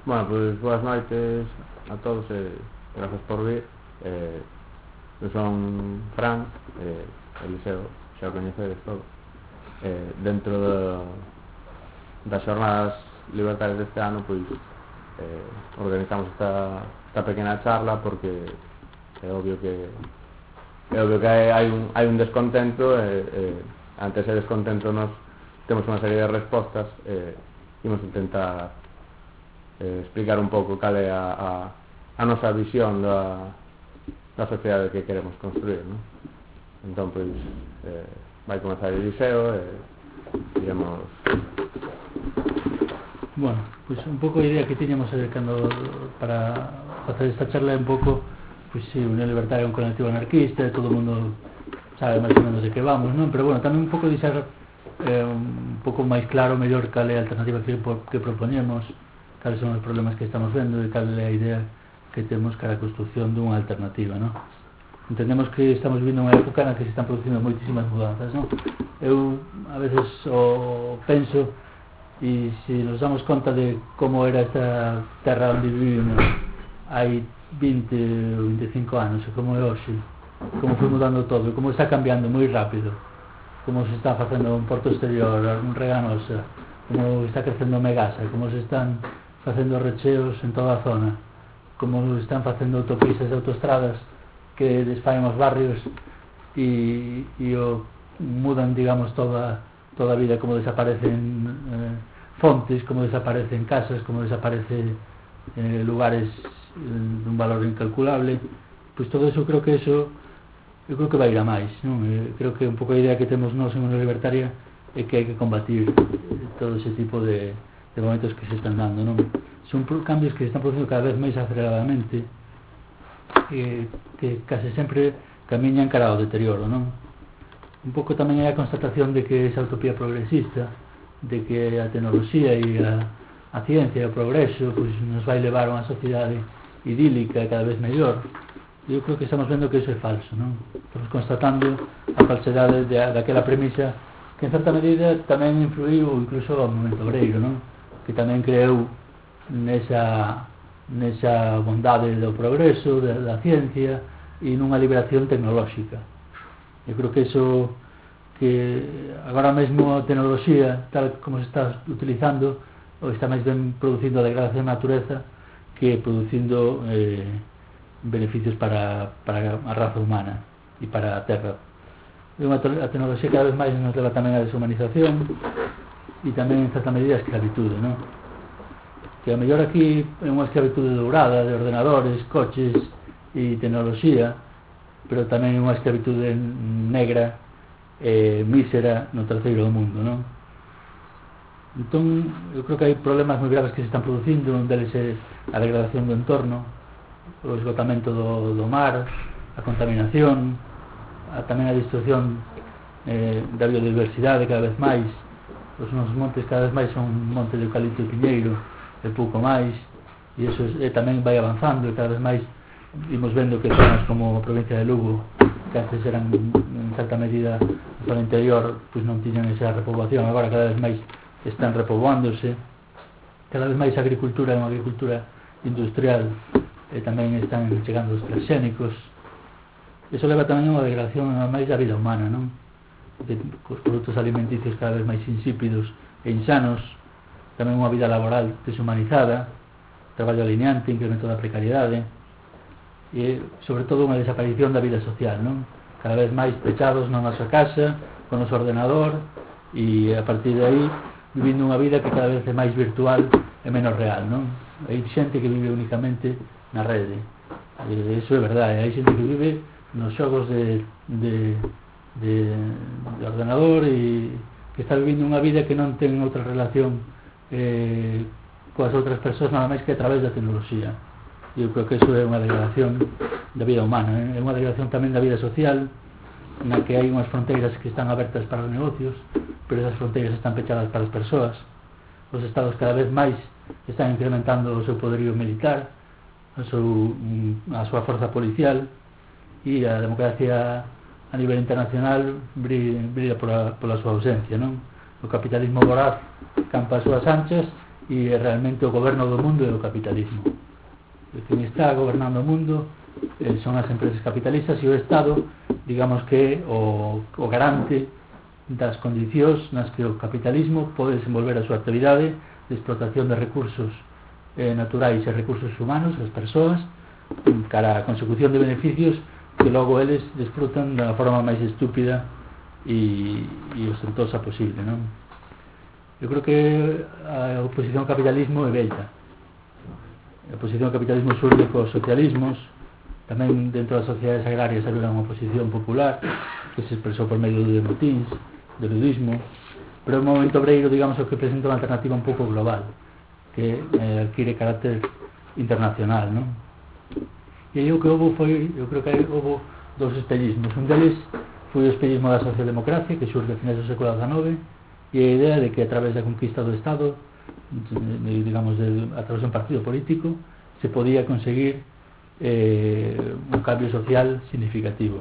Bueno, pois boas noites a todos e grazas por vir. Eu son Fran, Eliseo, xa o coñecedes todo. Dentro das xornadas libertarias deste ano, pois organizamos esta pequena charla porque é obvio que hai un descontento e ante ese descontento nos temos unha serie de respostas e imos intentar explicar un pouco cal é a nosa visión da sociedade que queremos construir, non? Entón, pois, vai comenzar Eliseo e iremos... Bueno, pois un pouco a idea que tiñamos cando para facer esta charla é un pouco, pois si, Unión Libertaria é un colectivo anarquista e todo o mundo sabe máis ou menos de que vamos, non? Pero bueno, tamén un pouco deixar un pouco máis claro, mellor, cal é a alternativa que propoñemos, cales son os problemas que estamos vendo e cal é a idea que temos cara a construción dunha alternativa, non? Entendemos que estamos vivindo unha época na que se están producindo moitísimas mudanzas, non? Eu a veces o penso e se nos damos conta de como era esta terra onde vivimos hai 20 ou 25 anos e como é hoxe, como foi mudando todo, como está cambiando moi rápido, como se está facendo un porto exterior, un Reganosa, como está crecendo Megasa, como se están facendo recheos en toda a zona, como están facendo autopistas e autoestradas que desfaen os barrios e mudan, digamos, toda a vida, como desaparecen fontes, como desaparecen casas, como desaparecen lugares dun valor incalculable. Pois todo eso, eu creo que vai ir a máis, non? Creo que un pouco a idea que temos nós en Unión Libertaria é que hai que combatir todo ese tipo de momentos que se están dando, non? Son cambios que se están producindo cada vez máis aceleradamente que case sempre camiñan cara ao deterioro, non? Un pouco tamén hai a constatación de que esa utopía progresista, de que a tecnoloxía e a ciencia e o progreso pois nos vai levar a unha sociedade idílica e cada vez mellor. Eu creo que estamos vendo que iso é falso, non? Estamos constatando a falsedade daquela premisa que en certa medida tamén influiu incluso ao movimento obreiro, non? Que tamén creou nesa bondade do progreso, da ciencia e nunha liberación tecnolóxica. Eu creo que iso, que agora mesmo a tecnoloxía tal como se está utilizando está máis ben producindo a degradación da natureza que producindo beneficios para a raza humana e para a terra. A tecnoloxía cada vez máis nos leva tamén a deshumanización e tamén en certa medida a esclavitude, non? Que a mellor aquí é unha esclavitude dourada de ordenadores, coches e tecnoloxía, pero tamén é unha esclavitude negra e mísera no terceiro do mundo, non? Entón, eu creo que hai problemas moi graves que se están producindo, un deles é a degradación do entorno, o esgotamento do mar, a contaminación, tamén a destrucción da biodiversidade cada vez máis. Os nosos montes cada vez máis son montes de eucalipto e piñeiro e pouco máis, e iso tamén vai avanzando e cada vez máis imos vendo que zonas como a provincia de Lugo, que antes eran en certa medida a zona interior, pois non tiñan esa repoboación, agora cada vez máis están repoboándose, cada vez máis a agricultura é unha agricultura industrial e tamén están chegando os transxénicos. Iso leva tamén a unha degradación máis da vida humana, non? Porque os produtos alimenticios cada vez máis insípidos e insanos, tamén unha vida laboral deshumanizada, traballo alineante, incremento da precariedade e, sobre todo, unha desaparición da vida social, non? Cada vez máis pechados na nosa casa, con o noso ordenador e, a partir de aí, vivindo unha vida que cada vez é máis virtual e menos real, non? Hai xente que vive únicamente na rede, e iso é verdade. Hai xente que vive nos xogos de ordenador e que está vivindo unha vida que non ten outra relación coas outras persoas nada máis que a través da tecnoloxía. E eu creo que iso é unha degradación da vida humana, é unha degradación tamén da vida social, na que hai unhas fronteiras que están abertas para os negocios, pero esas fronteiras están pechadas para as persoas. Os estados cada vez máis están incrementando o seu poderío militar, a súa forza policial, e a democracia a nivel internacional brilla pola súa ausencia, non? O capitalismo voraz campa as súas anchas e realmente o goberno do mundo é o capitalismo. Quen está gobernando o mundo son as empresas capitalistas e o Estado, digamos que o garante das condicións nas que o capitalismo pode desenvolver a súa actividade de explotación de recursos naturais e recursos humanos, as persoas, cara a consecución de beneficios que logo eles desfrutan da forma máis estúpida e ostentosa posible, non? Eu creo que a oposición ao capitalismo é bella. A oposición ao capitalismo surge cos socialismos, tamén dentro das sociedades agrarias había unha oposición popular que se expresou por medio de motins, de ludismo, pero o movimento obreiro, digamos, o que presenta unha alternativa un pouco global, que adquire carácter internacional, non? E aí o que houve foi, eu creo que houve dous espellismos. Un deles foi o espellismo da socialdemocracia, que xurge a finais do século XIX, e a idea de que a través da conquista do Estado, digamos, a través de un partido político, se podía conseguir un cambio social significativo.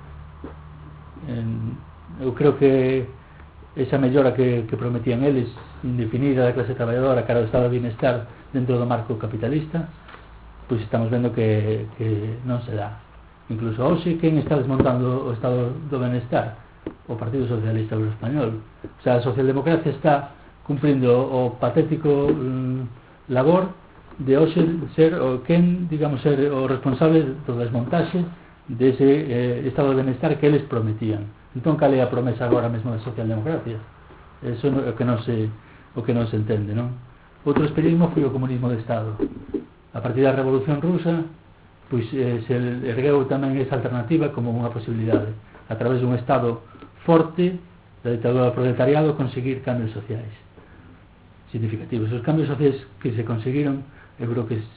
Eu creo que esa mellora que prometían eles, indefinida da clase traballadora cara ao estado de bienestar dentro do marco capitalista, pois estamos vendo que non se dá. Incluso hoxe, quen está desmontando o estado do bienestar? O Partido Socialista Obrero Español. O sea, a socialdemocracia está cumprindo o patético labor de hoxe ser o quen, digamos, ser o responsable do desmontaxe dese estado de bienestar que eles prometían. Entón, cal é a promesa agora mesmo da socialdemocracia? Eso é o que non se entende, non? Outro espellismo foi o comunismo de Estado. A partir da Revolución Rusa, pois se ergueu tamén esa alternativa como unha posibilidade, a través dun Estado forte da ditadura do proletariado, conseguir cambios sociais significativos. Os cambios sociais que se conseguiron, eu creo que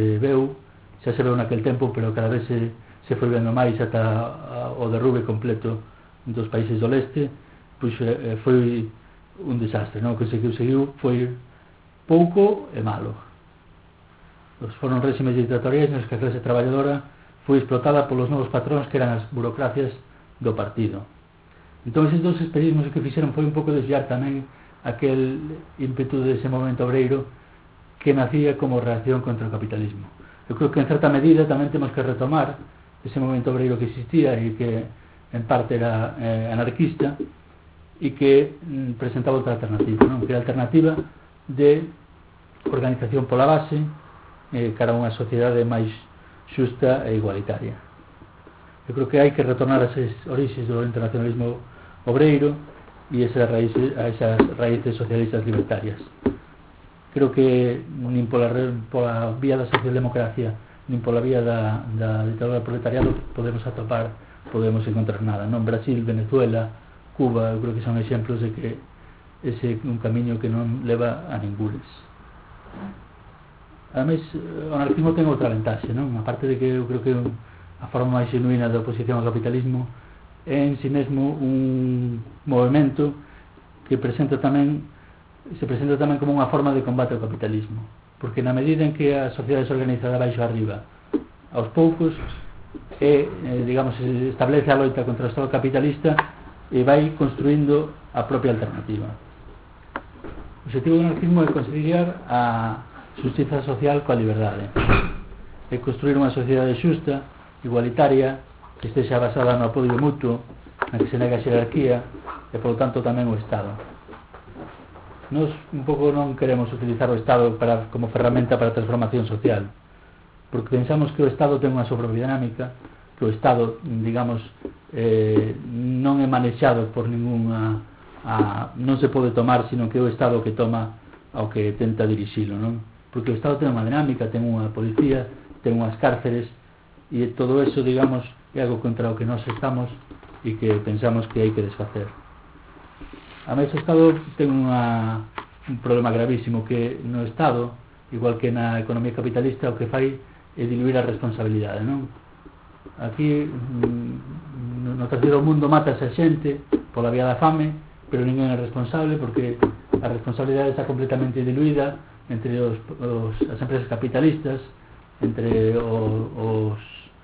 xa se veu naquel tempo, pero cada vez se foi vendo máis ata o derrube completo dos países do leste, pois foi un desastre, non? O que se conseguiu foi pouco e malo. Foron régimes dictatoriais nos que a clase traballadora foi explotada polos novos patróns que eran as burocracias do partido. Entón, esses dos espellismos que fixeron foi un pouco desviar tamén aquel ímpetu dese movimento obreiro que nacía como reacción contra o capitalismo. Eu creo que en certa medida tamén temos que retomar ese movimento obreiro que existía e que en parte era anarquista e que presentaba outra alternativa, non? Que era a alternativa de organización pola base cara a unha sociedade máis xusta e igualitaria. Eu creo que hai que retornar a esas orixes do internacionalismo obreiro e esas raíces socialistas libertarias. Creo que nin pola vía da socialdemocracia nin pola vía da ditadura do proletariado podemos encontrar nada, non? Brasil, Venezuela, Cuba, eu creo que son exemplos de que ese é un camiño que non leva a ningures. Ademais, o anarquismo ten outra ventaxe, non? A parte de que eu creo que a forma máis genuína da oposición ao capitalismo é en si mesmo un movimento que se presenta tamén como unha forma de combate ao capitalismo, porque na medida en que a sociedade se organiza de baixo arriba aos poucos digamos, establece a loita contra o Estado capitalista e vai construindo a propia alternativa. O objetivo do anarquismo é conciliar a xustiza social coa liberdade, é construir unha sociedade xusta, igualitaria, que estexa basada no apoio mutuo, na que se nega a xerarquía e, polo tanto, tamén o Estado. Nos un pouco non queremos utilizar o Estado como ferramenta para a transformación social, porque pensamos que o Estado ten unha súa propia dinámica, que o Estado, digamos, non é manexado por ninguna non se pode tomar, sino que é o Estado que toma ao que tenta dirixilo, non? Porque o Estado ten unha dinámica, ten unha policía, ten unhas cárceres, e todo eso, digamos, é algo contra o que nós estamos e que pensamos que hai que desfacer. A máis, o Estado ten un problema gravísimo, que no Estado, igual que na economía capitalista, o que fai é diluir a responsabilidade, non? Aquí no terceiro mundo mátase a xente pola vía da fame, pero ninguén é responsable, porque a responsabilidade está completamente diluída entre as empresas capitalistas, entre os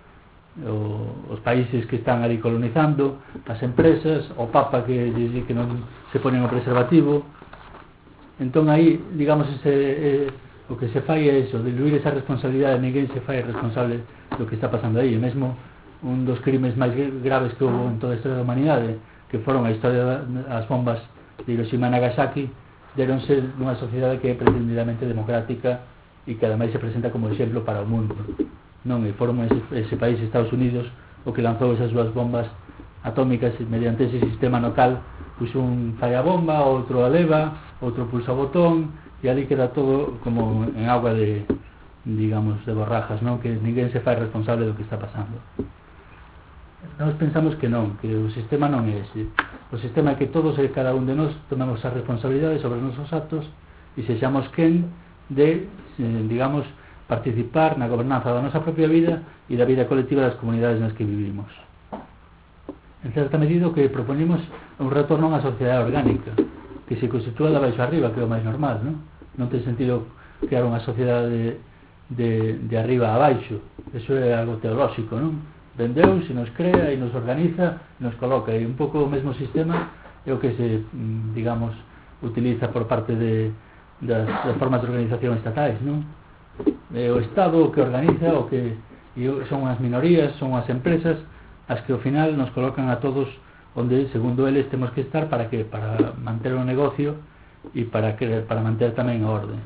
países que están ali colonizando, as empresas, o Papa que non se ponen o preservativo, Entón aí, digamos, o que se fai é eso, diluir esa responsabilidade, ninguén se fai responsable do que está pasando aí. E mesmo un dos crimes máis graves que houve en toda a historia da humanidade, que foron a historia das bombas de Hiroshima e Nagasaki, deronse nunha sociedade que é pretendidamente democrática e que ademais se presenta como exemplo para o mundo, non? E foron ese país, Estados Unidos, o que lanzou esas dúas bombas atómicas mediante ese sistema no cal puxo un falla bomba, outro a leva, outro pulsa o botón, e ali queda todo como en agua de, digamos, de borrajas, non? Que ninguén se fai responsable do que está pasando. Nós pensamos que non, que o sistema non é ese. O sistema é que todos e cada un de nós tomemos a responsabilidade sobre os nosos actos e sexamos quen de, digamos, participar na gobernanza da nosa propia vida e da vida colectiva das comunidades nas que vivimos. En certa medida o que proponemos é un retorno a unha sociedade orgánica que se constitúa de baixo arriba, que é o máis normal, non? Non ten sentido crear unha sociedade de arriba a baixo. Eso é algo teolóxico, non? Ben Deus e nos crea e nos organiza e nos coloca, e un pouco o mesmo sistema é o que se, digamos, utiliza por parte das formas de organización estatais, non? É o Estado o que organiza, o que son as minorías, son as empresas as que ao final nos colocan a todos onde, segundo eles, temos que estar para que? Para manter o negocio e para manter tamén a orde.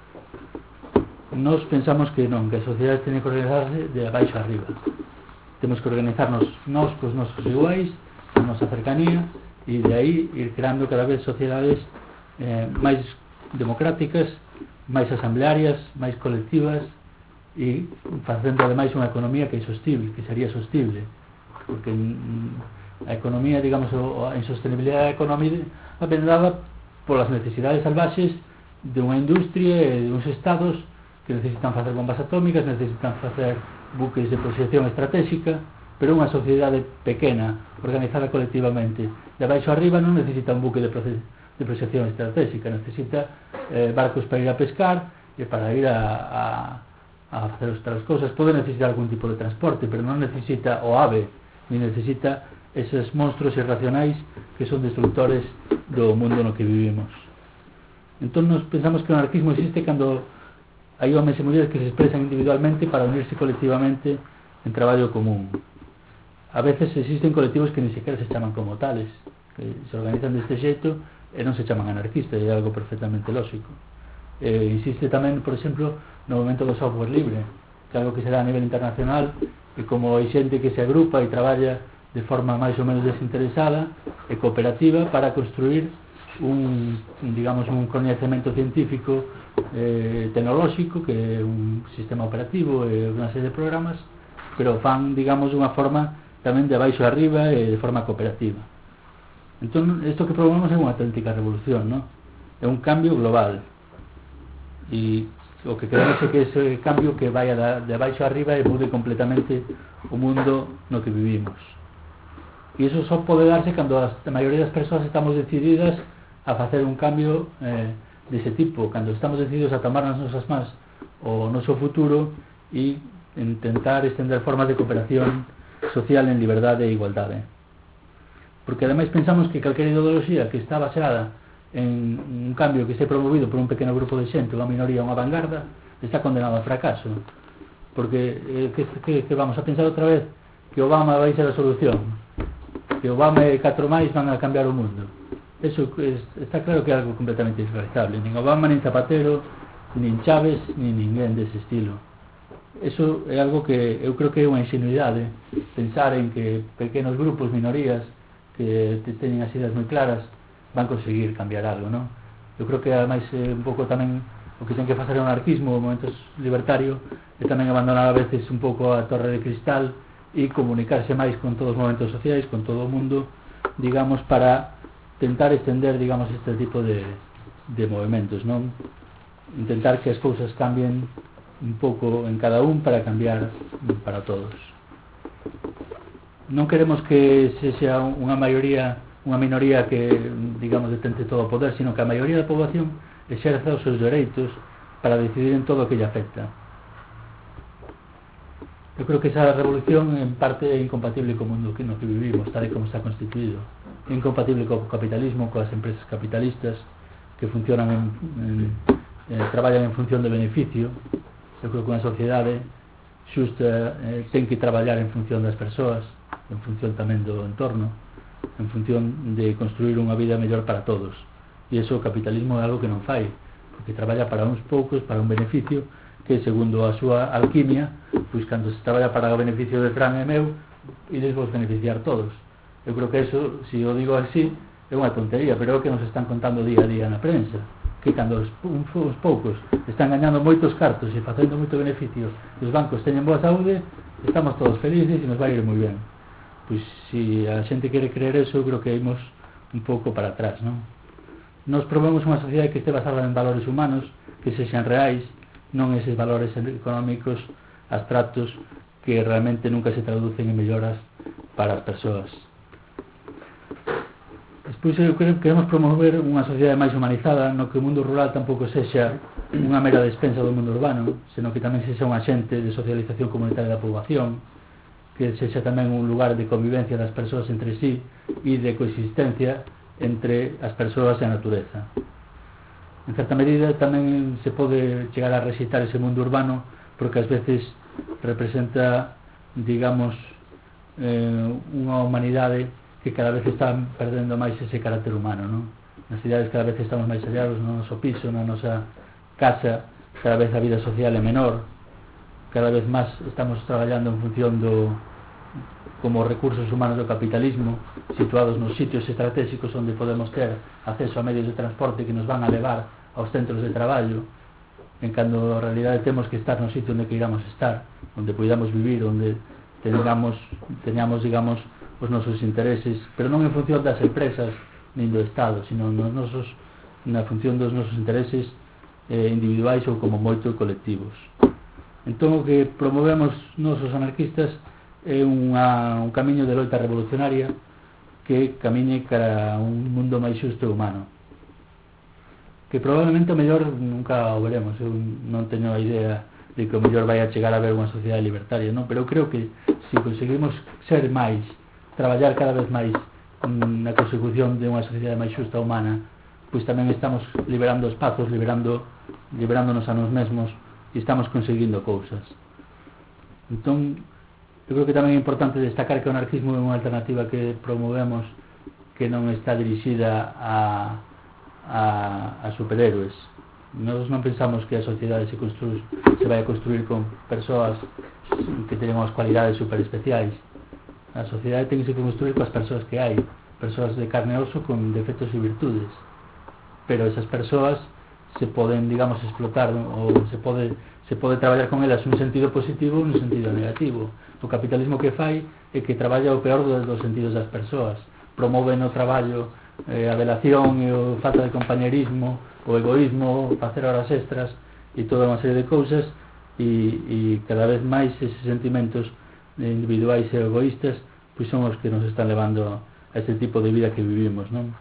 Nos pensamos que non, que a sociedade ten que organizarse de abaixo a arriba. Temos que organizarnos nós cos nosos iguais, a nosa cercanía, e de aí ir creando cada vez sociedades máis democráticas, máis asamblearias, máis colectivas, e facendo ademais unha economía que é sostible, que sería sostible, porque a economía, digamos, a insostenibilidade económica vendada polas necesidades salvaxes de unha industria e de uns estados que necesitan facer bombas atómicas, necesitan facer buques de proxección estratégica, pero unha sociedade pequena, organizada colectivamente de abaixo arriba, non necesita un buque de proxección estratégica, necesita barcos para ir a pescar e para ir a facer outras cousas. Pode necesitar algún tipo de transporte, pero non necesita o ave, ni necesita esos monstruos irracionais que son destructores do mundo no que vivimos. Entón nos pensamos que o anarquismo existe cando hai homens e mulleres que se expresan individualmente para unirse colectivamente en traballo común. A veces existen colectivos que ni sequera se chaman como tales, que se organizan deste xeito e non se chaman anarquistas, é algo perfectamente lógico. Insiste tamén, por exemplo, no movimento do software libre, que é algo que se dá a nivel internacional, e como hai xente que se agrupa e traballa de forma máis ou menos desinteresada e cooperativa para construir digamos, un coñecemento científico tecnolóxico, que é un sistema operativo e unha serie de programas, pero fan, digamos, unha forma tamén de abaixo arriba e de forma cooperativa. Entón, isto que promovemos é unha auténtica revolución, non? É un cambio global, e o que queremos é que ese cambio que vaya de abaixo arriba e mude completamente o mundo no que vivimos. E iso só pode darse cando a maioría das persoas estamos decididas a facer un cambio dese tipo, cando estamos decididos a tomar nas nosas mans o noso futuro e intentar extender formas de cooperación social en liberdade e igualdade. Porque ademais pensamos que calquera ideoloxía que está baseada en un cambio que este promovido por un pequeno grupo de xente, unha minoría, unha vanguarda, está condenado ao fracaso. Porque que vamos a pensar outra vez que Obama vai ser a solución, que Obama e 4 máis van a cambiar o mundo. Eso está claro que é algo completamente irrealizable. Nin Obama, nin Zapatero, nin Chávez, nin ninguén dese estilo. Eso é algo que eu creo que é unha ingenuidade, pensar en que pequenos grupos, minorías que teñen as ideas moi claras van conseguir cambiar algo, non? Eu creo que ademais un pouco tamén o que ten que facer o anarquismo, o momento libertario, é tamén abandonar a veces un pouco a torre de cristal e comunicarse máis con todos os momentos sociais, con todo o mundo, digamos, para tentar extender, digamos, este tipo de movimentos, non? Intentar que as cousas cambien un pouco en cada un para cambiar para todos. Non queremos que se sea unha minoría que, digamos, detente todo o poder, sino que a maioría da población exerza os seus dereitos para decidir en todo o que lle afecta. Eu creo que esa revolución en parte é incompatible co mundo no que vivimos, tal e como está constituído. É incompatible co capitalismo, coas empresas capitalistas, que funcionan traballan en función de beneficio. Eu creo que unha sociedade xusta ten que traballar en función das persoas, en función tamén do entorno, en función de construir unha vida mellor para todos, e iso o capitalismo é algo que non fai, porque traballa para uns poucos, para un beneficio que segundo a súa alquimia, pois cando se traballa para o beneficio de Fran e meu, ides vos beneficiar todos. Eu creo que eso, se o digo así, é unha tontería, pero é o que nos están contando día a día na prensa, que cando os poucos están gañando moitos cartos e facendo moito beneficio e os bancos teñen boa saúde, estamos todos felices e nos vai ir moi ben. Pois se a xente quere creer eso, eu creo que imos un pouco para atrás, non? Nos promovemos unha sociedade que este basada en valores humanos, que sexan reais, non eses valores económicos abstractos que realmente nunca se traducen en melloras para as persoas. Despois queremos promover unha sociedade máis humanizada, no que o mundo rural tampouco sexa unha mera despensa do mundo urbano, senón que tamén sexa un axente de socialización comunitaria da poboación, que sexa tamén un lugar de convivencia das persoas entre sí e de coexistencia entre as persoas e a natureza. En certa medida tamén se pode chegar a rexeitar ese mundo urbano porque ás veces representa, digamos, unha humanidade que cada vez está perdendo máis ese carácter humano, non? Nas cidades cada vez estamos máis hallados no noso piso, na nosa casa, cada vez a vida social é menor, cada vez máis estamos traballando en función como recursos humanos do capitalismo, situados nos sitios estratégicos onde podemos ter acceso a medios de transporte que nos van a levar aos centros de traballo, en cando a realidade temos que estar no sitio onde queiramos estar, onde podamos vivir, onde teñamos, digamos, os nosos intereses, pero non en función das empresas nin do Estado, sino na función dos nosos intereses individuais ou como moito colectivos. Entón o que promovemos nosos anarquistas é un camiño de loita revolucionaria que camiñe cara a un mundo máis xusto e humano, que probablemente o mellor nunca o veremos. Eu non teño a idea de que o mellor vai a chegar a ver unha sociedade libertaria, non? Pero eu creo que se conseguimos ser máis, traballar cada vez máis na consecución de unha sociedade máis xusta e humana, pois tamén estamos liberando espazos, liberándonos a nos mesmos e estamos conseguindo cousas. Entón, eu creo que tamén é importante destacar que o anarquismo é unha alternativa que promovemos que non está dirixida a superhéroes. Nós non pensamos que a sociedade se vai a construir con persoas que teñen unhas cualidades super especiais. A sociedade ten que se construir coas persoas que hai, persoas de carne e oso con defectos e virtudes, pero esas persoas se poden, digamos, explotar, ou se pode traballar con elas nun sentido positivo ou nun sentido negativo. O capitalismo que fai é que traballa o peor dos sentidos das persoas, promove no traballo a delación e o falta de compañerismo, o egoísmo, facer horas extras e toda unha serie de cousas, e cada vez máis eses sentimentos individuais e egoístas pois son os que nos están levando a este tipo de vida que vivimos, non?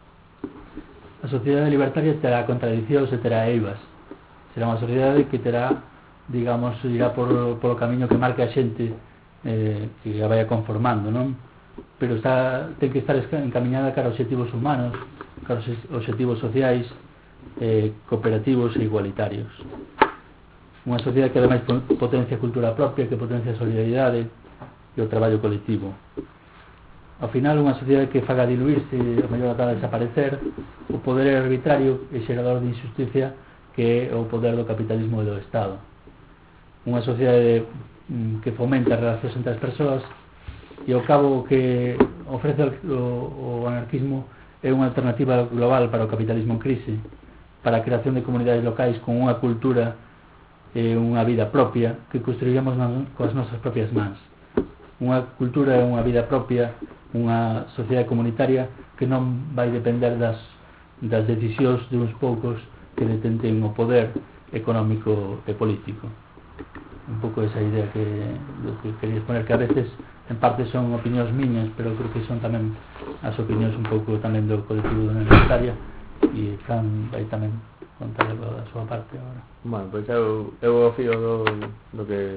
A sociedade libertaria terá contradicións e terá eivas. Será unha sociedade que terá, digamos, irá polo camiño que marca a xente que a vai conformando, non? Pero ten que estar encaminhada cara a obxectivos humanos, cara a obxectivos sociais, cooperativos e igualitarios. Unha sociedade que ademais potencia a cultura propia, que potencia a solidaridade e o traballo colectivo. Ao final, unha sociedade que faga diluirse e o mellor ata desaparecer o poder arbitrario e xerador de injusticia que é o poder do capitalismo e do Estado. Unha sociedade que fomenta as relacións entre as persoas e ao cabo que ofrece o anarquismo é unha alternativa global para o capitalismo en crise, para a creación de comunidades locais con unha cultura e unha vida propia que construiremos coas nosas propias mans. Unha cultura e unha vida propia, unha sociedade comunitaria que non vai depender das decisións de uns poucos que detenten o poder económico e político. Un pouco esa idea que quería exponer, que a veces en parte son opinións miñas, pero creo que son tamén as opinións un pouco tamén do colectivo da Universitaria, e Fran vai tamén contar algo da súa parte agora. Bueno, pois eu ao fío do que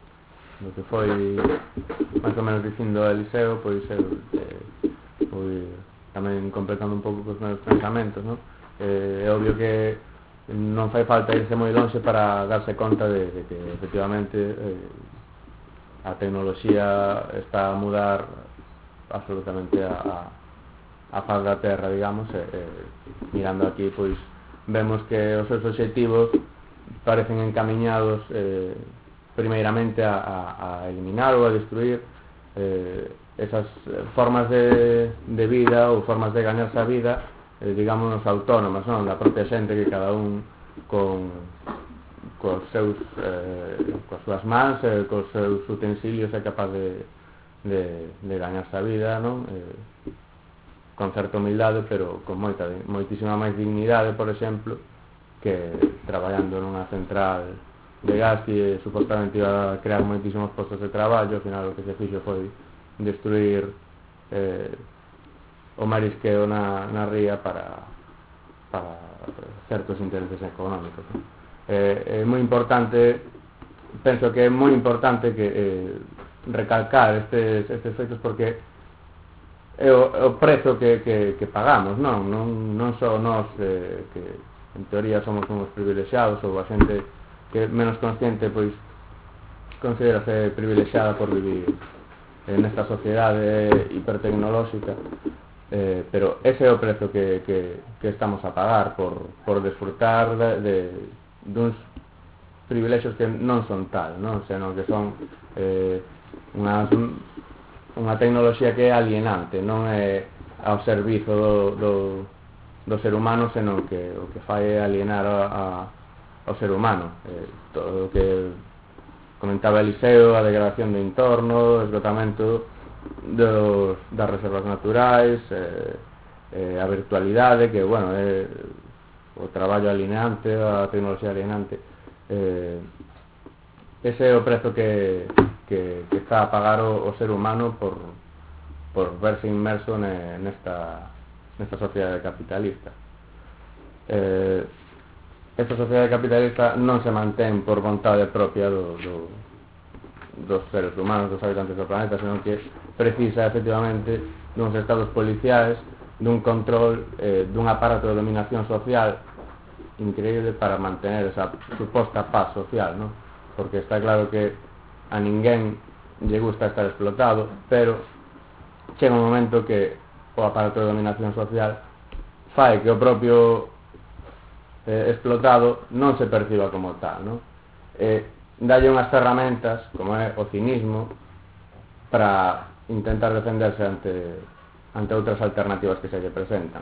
foi máis ou menos dicindo o Eliseo, pois eu tamén completando un pouco cos meus pensamentos, non? É obvio que non fai falta irse moi longe para darse conta de que efectivamente a tecnoloxía está a mudar absolutamente a faz da terra, digamos, mirando aquí, pois vemos que os seus obxectivos parecen encamiñados primeiramente a eliminar ou a destruir esas formas de vida ou formas de ganarse a vida, digamos, autónomas, non? Da propia xente, que cada un coas súas mans, cos seus utensilios é capaz de ganarse a vida, non? Con certa humildade, pero con moitísima máis dignidade, por exemplo, que traballando nunha central de gas que supostamente iba a crear moitísimos postos de traballo. Ao final o que se fixo foi destruir o marisqueo na ría para certos intereses económicos. É moi importante, penso que é moi importante que recalcar estes feitos, porque é o prezo que pagamos, non só nós, que en teoría somos uns privilexiados, ou a xente que é menos consciente, pois considérase privilexiada por vivir nesta sociedade hipertecnolóxica, pero ese é o prezo que estamos a pagar por desfrutar duns privilexios que non son tal, non? Senón que son unha tecnoloxía que é alienante, non é ao servizo do ser humano, senón que o que fai é alienar ao ser humano. Todo o que comentaba Eliseo, a degradación do entorno, o esgotamento das reservas naturais, a virtualidade, que, bueno, é o traballo alienante, a tecnoloxía alienante. Ese é o prezo que está a pagar o ser humano por verse inmerso nesta sociedade capitalista. Esta sociedade capitalista non se mantén por vontade propia dos seres humanos, dos habitantes do planeta, senón que precisa efectivamente duns estados policiais, dun control, dun aparato de dominación social increíble para mantener esa suposta paz social, ¿no? Porque está claro que a ninguén lle gusta estar explotado, pero chega un momento que o aparato de dominación social fai que o propio explotado non se perciba como tal, ¿no? Dalle unhas ferramentas, como é o cinismo, para intentar defenderse ante outras alternativas que se lle presentan.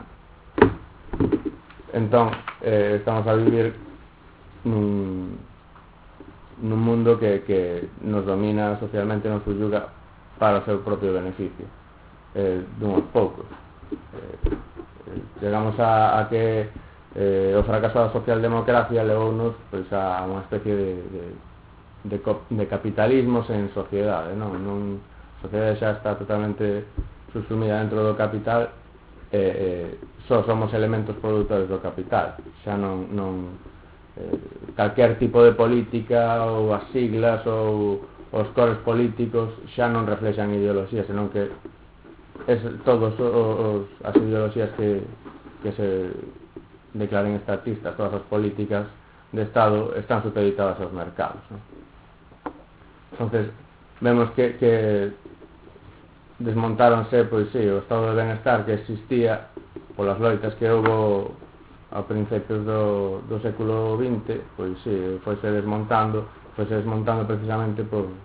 Entón, estamos a vivir nun mundo que nos domina socialmente, nos subyuga para o seu propio beneficio, dunhos poucos. Chegamos a que o fracaso da socialdemocracia levounos, pois, a unha especie de capitalismo sen sociedade, non? A sociedade xa está totalmente subsumida dentro do capital, só somos elementos produtores do capital, xa non calquer tipo de política, ou as siglas, ou os cores políticos xa non reflexan ideoloxía, senón que todos as ideoloxías que se declaren estatistas, todas as políticas de Estado están supeditadas aos mercados, ¿no? Entonces vemos que desmontáronse, pois sí, o estado de benestar que existía polas loitas que houbo a principios do século XX, pois sí, foise desmontando precisamente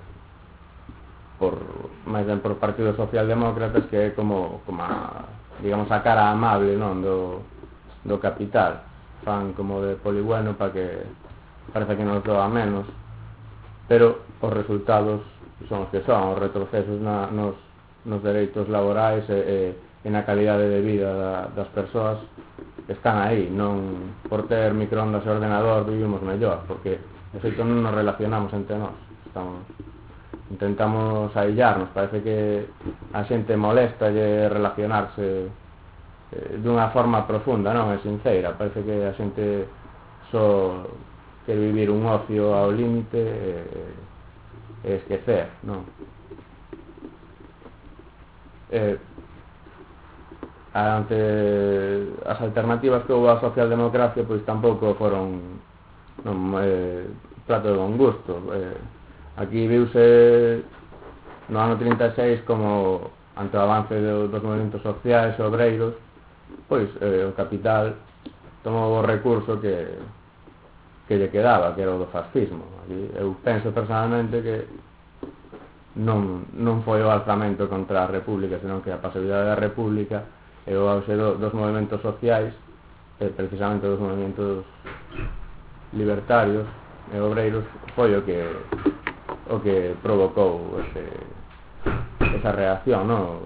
máis ben por partidos socialdemócratas, que é como digamos, a cara amable, non, do capital. Fan como de polibueno para que parece que nos doa menos, pero os resultados son os que son. Os retrocesos nos dereitos laborais e na calidade de vida das persoas están aí. Non por ter microondas e ordenador vivimos mellor, porque de feito non nos relacionamos entre nós, intentamos aillarnos. Parece que a xente molesta de relacionarse dunha forma profunda, non é sincera. Parece que a xente só quer vivir un ocio ao límite e esquecer, non? ante as alternativas que houve á socialdemocracia pois tampouco foron plato de bon gusto. Aquí viuse no ano 36 como ante o avance dos movimentos sociais e obreiros pois o capital tomou o recurso que lle quedaba, que era o do fascismo. Aquí, eu penso personalmente que non foi o alzamento contra a república, senón que a pasividade da república e o auxe dos movimentos sociais, precisamente dos movimentos libertarios e obreiros, foi o que provocou esa reacción, non?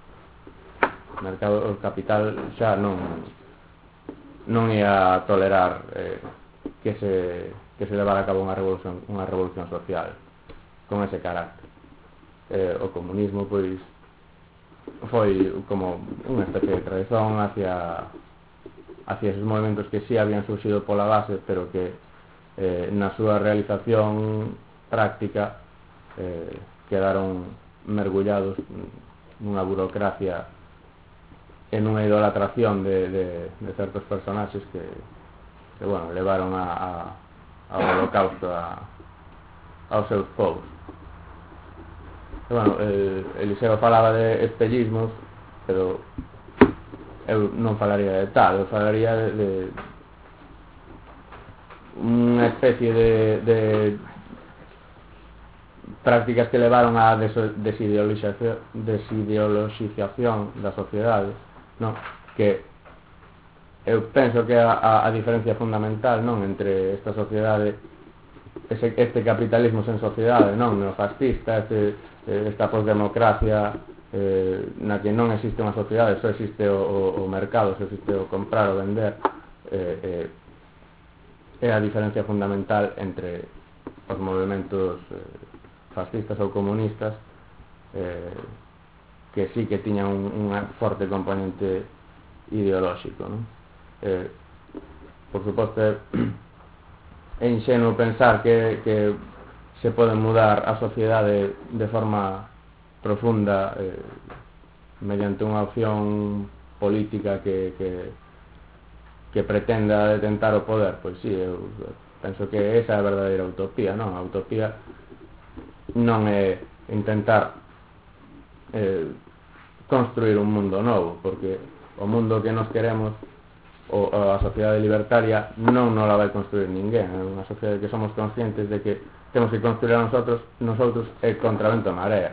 O capital xa non ia tolerar que se levara a cabo unha revolución social con ese carácter. O comunismo pois foi como unha especie de tradición hacia esos movimentos que sí habían surxido pola base, pero que na súa realización práctica quedaron mergullados nunha burocracia e nunha idolatración de certos personaxes que bueno, levaron ao holocausto aos seus povos. E, bueno, Eliseo falaba de espellismos, pero eu non falaría de tal, eu falaría de unha especie de prácticas que levaron á desideoloxización da sociedade, non? Que eu penso que a diferencia fundamental, non, entre esta sociedade, este capitalismo sen sociedade, non, neofascista, esta posdemocracia na que non existe unha sociedade, só existe o mercado, só existe o comprar ou vender, é a diferencia fundamental entre os movimentos fascistas ou comunistas, que sí que tiñan un forte componente ideolóxico, non? Por suposto é inxenuo pensar que se pode mudar a sociedade de forma profunda mediante unha opción política que pretenda detentar o poder. Pois sí, eu penso que esa é a verdadeira utopía, non? A utopía non é intentar construir un mundo novo, porque o mundo que nos queremos, a sociedade libertaria, non nos la vai construir ninguén. É unha sociedade que somos conscientes de que temos que construir a nosotros e contra vento e marea.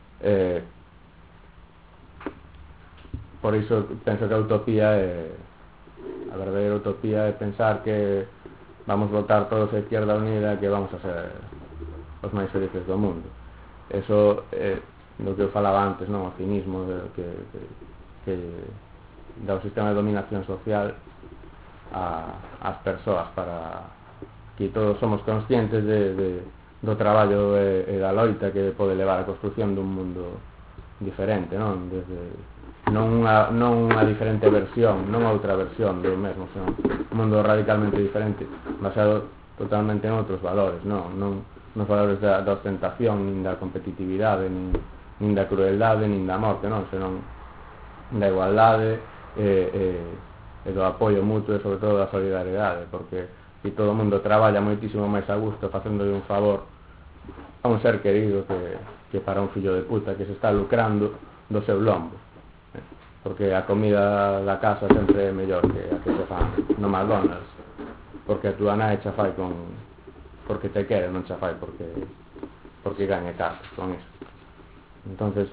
Por iso penso que a utopía a verdadeira utopía é pensar que vamos votar todos a Izquierda Unida, que vamos a ser os máis felices do mundo. Eso é do que eu falaba antes, non? O cinismo que dá o sistema de dominación social ás persoas, para que todos somos conscientes do traballo e da loita que pode levar a construción dun mundo diferente, non? Non unha diferente versión, non outra versión do mesmo, senón un mundo radicalmente diferente, basado totalmente en outros valores, non nos valores da ostentación, nin da competitividade, nin da crueldade, nin da morte, non? Senón da igualdade e do apoio mutuo e sobre todo da solidariedade, porque se todo o mundo traballa moitísimo máis a gusto facéndole un favor a un ser querido que para un fillo de puta que se está lucrando do seu lombo, porque a comida da casa sempre é mellor que a que se fan no McDonald's, porque a túa nai xa fai porque te quere, non xa fai porque gañe cartas con iso. Entonces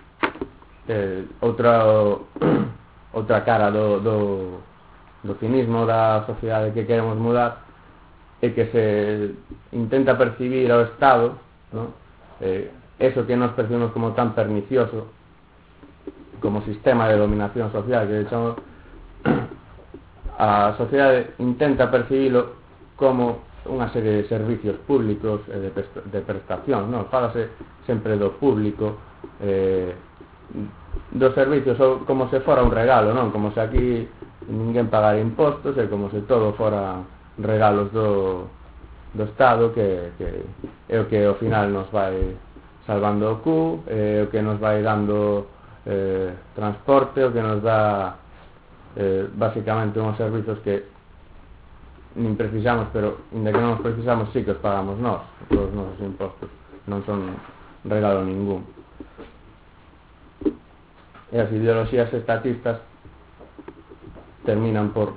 outra cara do cinismo da sociedade que queremos mudar é que se intenta percibir ao Estado, ¿no? Eso que nos percibimos como tan pernicioso como sistema de dominación social, que de hecho a sociedade intenta percibilo como unha serie de servicios públicos e de prestación, non? Fálase sempre do público, dos servicios como se fora un regalo, non? Como se aquí ninguén pagara impostos e como se todo fora regalos do Estado, que é o que ao final nos vai salvando o cu, é o que nos vai dando transporte, o que nos dá basicamente uns servizos que nin precisamos, pero inda que non os precisamos sí que os pagamos nós, os nosos impostos, non son regalo ningún. E as ideoloxías estatistas terminan por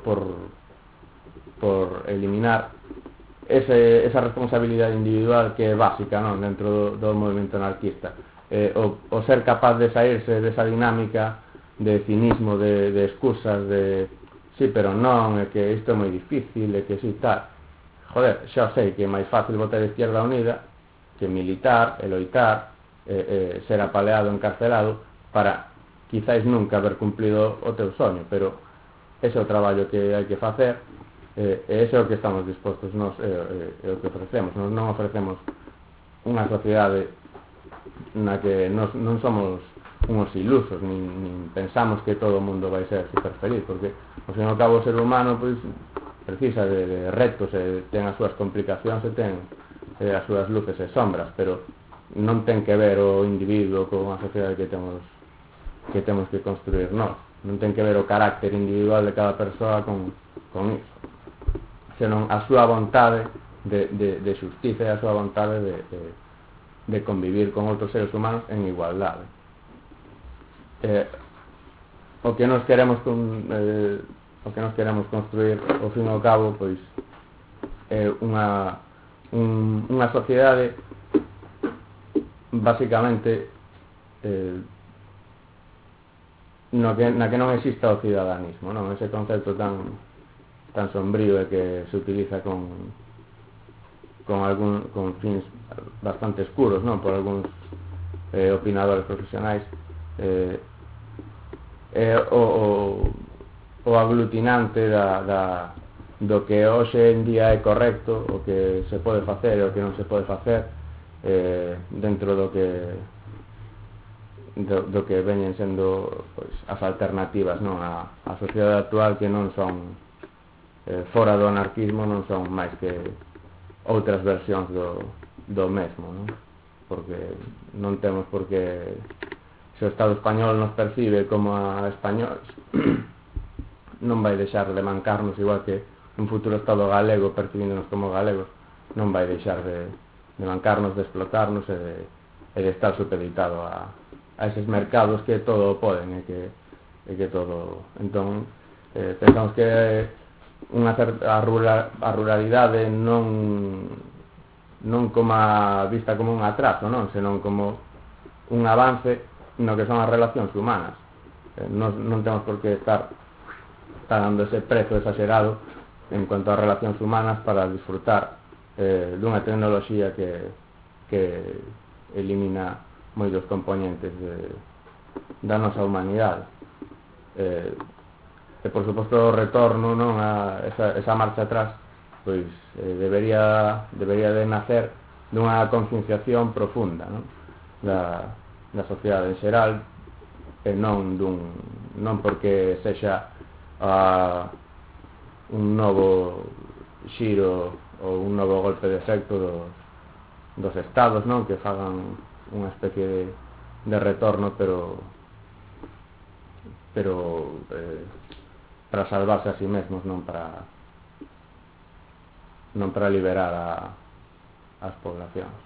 eliminar esa responsabilidade individual que é básica, non, dentro do movimento anarquista, o ser capaz de saírse desa dinámica de cinismo, de excusas, de sí, pero non, é que isto é moi difícil, é que sí, tal. Joder, xa sei que é máis fácil votar a Izquierda Unida que militar, e loitar, ser apaleado, encarcelado, para quizáis nunca haber cumplido o teu soño, pero ese é o traballo que hai que facer, e ese é o que estamos dispostos nós, é o que ofrecemos. Nós non ofrecemos unha sociedade na que non somos uns ilusos, nin pensamos que todo o mundo vai ser super feliz, porque ao fin e ao cabo o ser humano pois precisa de retos, e ten as súas complicacións, e ten as súas luces e sombras, pero non ten que ver o individuo con a sociedade que temos que construir nós, non ten que ver o carácter individual de cada persoa con iso, senón a súa vontade de xustiza, e a súa vontade de convivir con outros seres humanos en igualdade. O que nos queremos construir ao fin e ao cabo pois é unha sociedade basicamente na que non exista o ciudadanismo, non, ese concepto tan sombrío e que se utiliza con fins bastante escuros, non, por algúns opinadores profesionais, é o aglutinante do que hoxe en día é correcto, o que se pode facer e o que non se pode facer, dentro do que veñen sendo pois, as alternativas, non, a sociedade actual, que non son fora do anarquismo, non son máis que outras versións do mesmo, non? Porque non temos por que, se o Estado español nos percibe como a españoles, non vai deixar de mancarnos, igual que un futuro Estado galego percibíndonos como galegos non vai deixar de mancarnos, de explotarnos e de estar supeditado a eses mercados que todo poden, e que todo. Entón pensamos que a ruralidade non como vista como un atraso, non, senón como un avance no que son as relacións humanas. Non temos por que estar dando ese prezo exagerado en cuanto a relacións humanas para disfrutar dunha tecnoloxía que elimina moitos componentes da nosa humanidade, e por suposto o retorno, non, a esa marcha atrás pois debería de nacer dunha concienciación profunda, non, da sociedade en xeral, e non porque sexa un novo xiro ou un novo golpe de efecto dos estados, non, que fagan unha especie de retorno, pero para salvarse a sí mesmos, non para liberar as poblacións.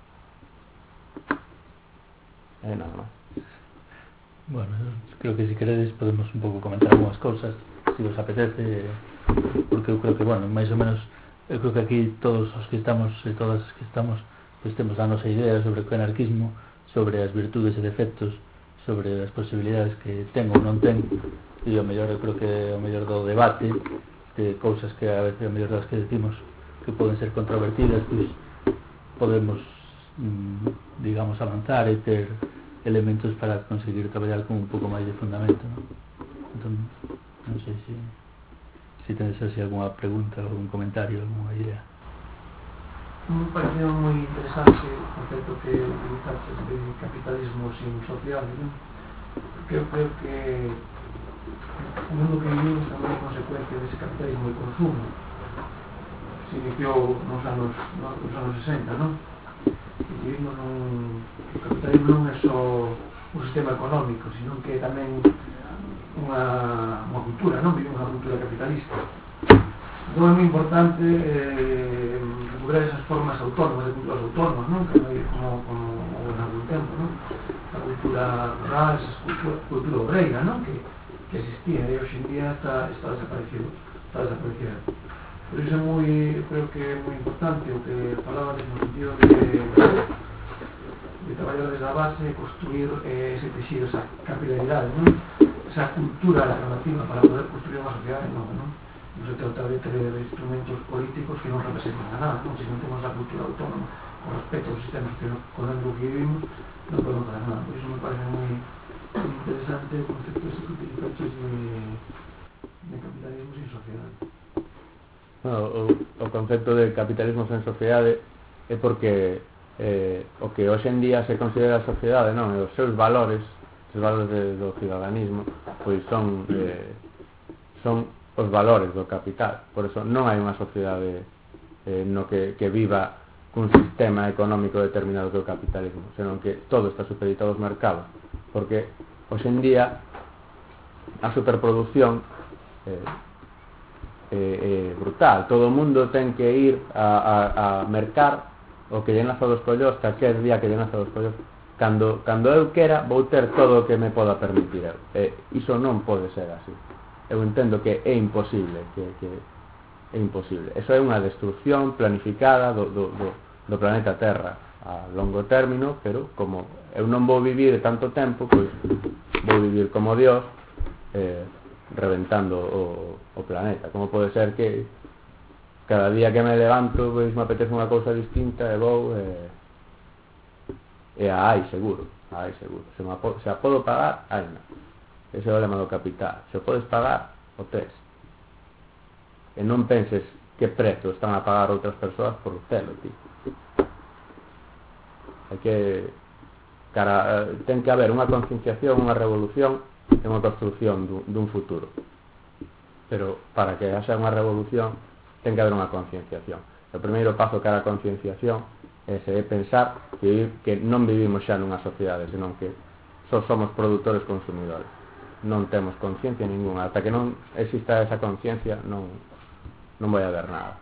Nada máis. Bueno, creo que si queredes podemos un pouco comentar algunhas cousas, se vos apetece, porque eu creo que, bueno, máis ou menos, eu creo que aquí todos os que estamos e todas as que estamos, pois temos a nosa idea sobre o anarquismo, sobre as virtudes e defectos, sobre as posibilidades que ten ou non ten, e o mellor, eu creo que o mellor do debate, de cousas que a veces o mellor das que decimos que poden ser controvertidas, pois podemos, digamos, avanzar e ter elementos para conseguir traballar con un pouco máis de fundamento, non? Entón, non sei se tenes así alguna pregunta, algún comentario, alguna idea. Me pareceu moi interesante o concepto que utilizaste de capitalismo sin social, non? Porque eu creo que o mundo que vivimos tamén é consecuencia dese capitalismo de consumo. Se iniciou nos anos 60, non? Que vivimos o capitalismo non é só un sistema económico, sino que tamén unha cultura, non vivimos unha cultura capitalista. Non é moi importante recuperar esas formas autónomas, de culturas autónomas, non? Como en algún tempo, non? A cultura rural, esa cultura obreira, non? Que existía e hoxe en día está desaparecido, está desaparecida. Por iso creo que é moi importante o que falaba no sentido de traballar desde a base, construir ese texido, esa capilaridade, non? Esa cultura alternativa para poder construir unha sociedade nova, non? Non se trata de ter instrumentos políticos que non representan a nada, non? Se non temos a cultura autónoma con respecto aos sistemas económicos que vivimos, non podemos fazer nada. Por iso me parece moi interesante o concepto ese que utilizaches de capitalismo sin sociedade. Bueno, o concepto de capitalismo sen sociedade é porque o que hoxe en día se considera a sociedade, non? E os seus valores, os valores do ciudadanismo, pois son os valores do capital. Por eso non hai unha sociedade no que viva cun sistema económico determinado do capitalismo, senón que todo está supeditado aos mercados, porque hoxe en día a superproducción brutal. Todo o mundo ten que ir a mercar o que lle naza dos collos, calquer día que lle naza dos collos. Cando eu quera, vou ter todo o que me poda permitir eu. Iso non pode ser así. Eu entendo que é imposible, que é imposible. Eso é unha destrucción planificada do planeta Terra a longo término, pero como eu non vou vivir tanto tempo, pois vou vivir como Dios, reventando o planeta. Como pode ser que cada día que me levanto pois me apetece unha cousa distinta e vou e a hai seguro, se a podo pagar, hai non. Ese é o lema do capital. Se o podes pagar, o tes, e non penses que prezo están a pagar outras persoas por telo, ti. Hai que ten que haber unha concienciación, unha revolución e unha construcción dun futuro, pero para que haxa unha revolución ten que haber unha concienciación. O primeiro paso cara a concienciación é pensar que non vivimos xa nunha sociedade, senón que só somos produtores consumidores, non temos conciencia ninguna. Ata que non exista esa conciencia non vai haber nada.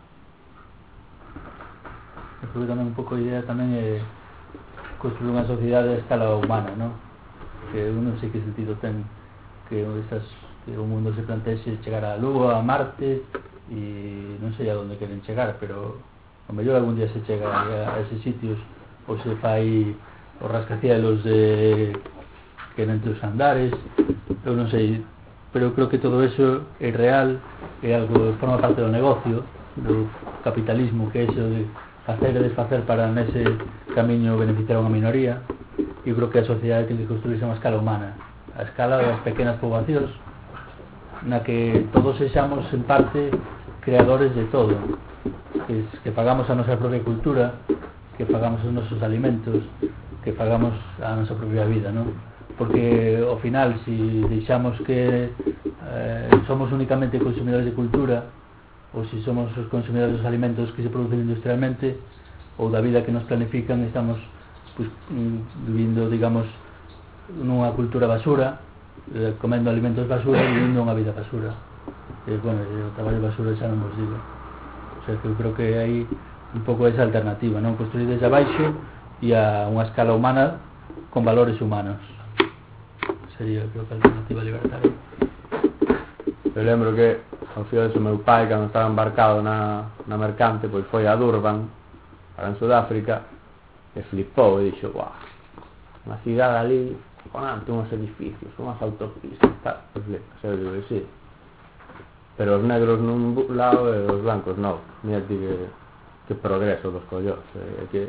Eu creo que tamén un pouco a idea tamén é construir unha sociedade a escala humana, non? Que eu non sei que sentido ten que o mundo se plantexe chegar á Lúa, a Marte, e non sei a onde queren chegar, pero ao mellor algún día se chega a eses sitios, ou se fai os rascacielos que entre os andares, eu non sei, pero eu creo que todo eso é real, é algo que forma parte do negocio do capitalismo, que é eso de facer e desfacer para nese camiño beneficiar a unha minoría. Eu creo que a sociedade ten que construirse a unha escala humana, a escala das pequenas poboacións, na que todos sexamos en parte creadores de todo, que fagamos a nosa propia cultura, que fagamos os nosos alimentos, que fagamos a nosa propia vida, non? Porque ao final, se deixamos que somos únicamente consumidores de cultura, ou se somos os consumidores dos alimentos que se producen industrialmente, ou da vida que nos planifican, estamos pues, vivindo, digamos, nunha cultura basura, comendo alimentos basura e vivindo unha vida basura. Bueno, o traballo basura xa non vos digo. O sea, que eu creo que hai un pouco esa alternativa, non? Construir desde abaixo e a unha escala humana con valores humanos. Sería, creo que a alternativa libertaria. Eu lembro que ao fío do meu pai, cando estaba embarcado na mercante, pois foi a Durban, para en Sudáfrica, e flipou e dixo, guau, unha cidade ali con unhos edificios, unhas autopistas, tal. Pois eu digo, sí, pero os negros nun lado e os blancos non. Mira ti que progreso dos collos, que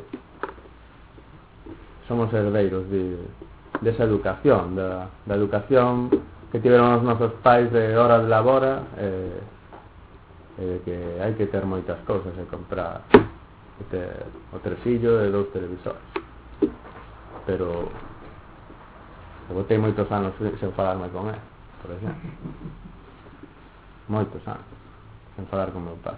somos herdeiros desa educación, da educación que tiveron os nosos pais de horas de labora, de que hai que ter moitas cousas e comprar o tresillo e 2 televisores, pero eu botei moitos anos sen falarme con él, por exemplo, moitos anos sen falar con meu pai.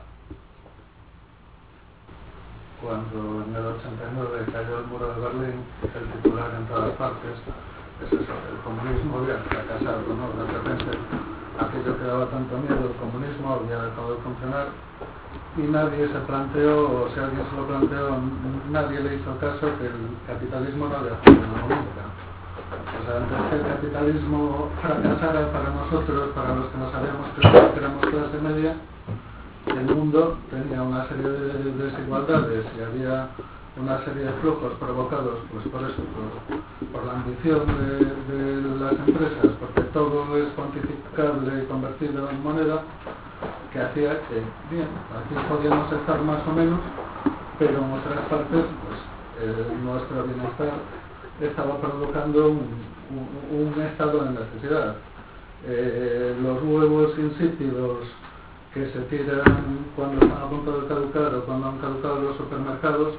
Cuando en el 89 cayó el muro de Berlín, el titular en todas partes es eso, el comunismo había fracasado, ¿no? De repente aquello que daba tanto miedo, el comunismo había dejado de funcionar y nadie se planteó, o si alguien se lo planteó, nadie le hizo caso que el capitalismo no había funcionado nunca. O sea, antes que el capitalismo fracasara para nosotros, para los que nos habíamos creído que éramos clase media, el mundo tenía una serie de desigualdades y había una serie de flujos provocados pues por eso, por la ambición de las empresas, porque todo es cuantificable y convertido en moneda, que hacía que, bien, aquí podíamos estar más o menos, pero en otras partes pues nuestro bienestar estaba provocando un estado de necesidad. Los huevos insípidos que se tiran cuando están a punto de caducar o cuando han caducado los supermercados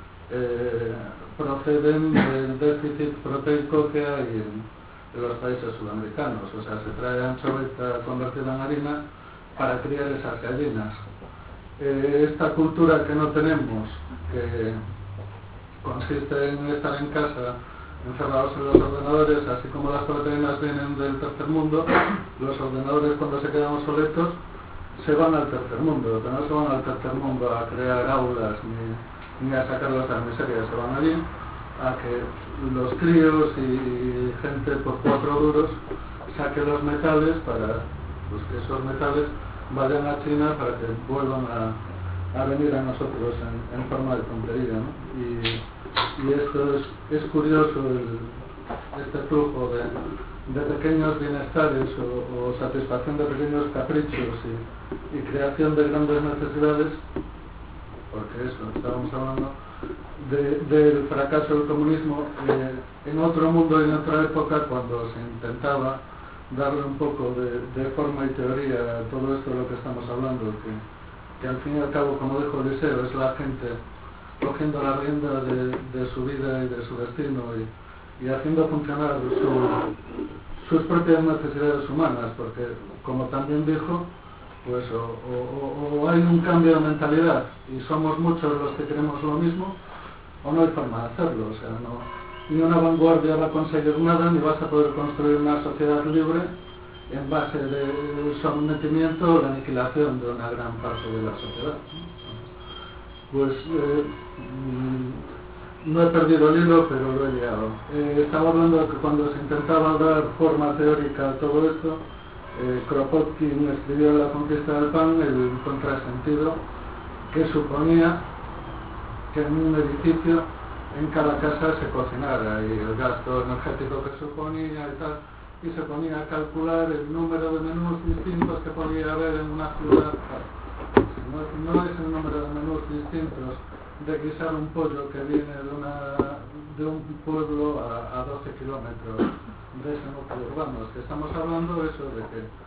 proceden del déficit proteico que hay en los países sudamericanos. O sea, se trae anchoveta convertida en harina para criar esas gallinas. Esta cultura que no tenemos, que consiste en estar en casa encerrados en los ordenadores, así como las proteínas vienen del tercer mundo, los ordenadores cuando se quedan obsoletos se van al tercer mundo, pero no se van al tercer mundo a crear aulas ni a sacarlos de la miseria, se van allí a que los críos y gente por 4 duros saque los metales para pues, que esos metales vayan a China para que vuelvan a venir a nosotros en forma de tontería, ¿no? Y esto es curioso, este flujo de pequeños bienestares o satisfacción de pequeños caprichos y creación de grandes necesidades, porque eso, estábamos hablando del fracaso del comunismo en otro mundo y en otra época, cuando se intentaba darle un poco de forma y teoría a todo esto de lo que estamos hablando, que al fin y al cabo, como dijo Eliseo, es la gente cogiendo la rienda de su vida y de su destino y haciendo funcionar sus propias necesidades humanas, porque como también dijo, pues o hay un cambio de mentalidad y somos muchos los que queremos lo mismo, o no hay forma de hacerlo. O sea, ni una vanguardia va a conseguir nada, ni vas a poder construir una sociedad libre en base de sometimiento o la aniquilación de una gran parte de la sociedad. Pues no he perdido el hilo, pero lo he liado. Estaba hablando de que cuando se intentaba dar forma teórica a todo esto, Kropotkin escribió en La conquista del pan el contrasentido que suponía que en un edificio en cada casa se cocinara y el gasto energético que suponía y tal, y se ponía a calcular el número de menús distintos que podía haber en una ciudad. No es el número de menús distintos de guisar un pollo que viene de un pueblo a 12 kilómetros de ese núcleo urbano. Es que estamos hablando eso de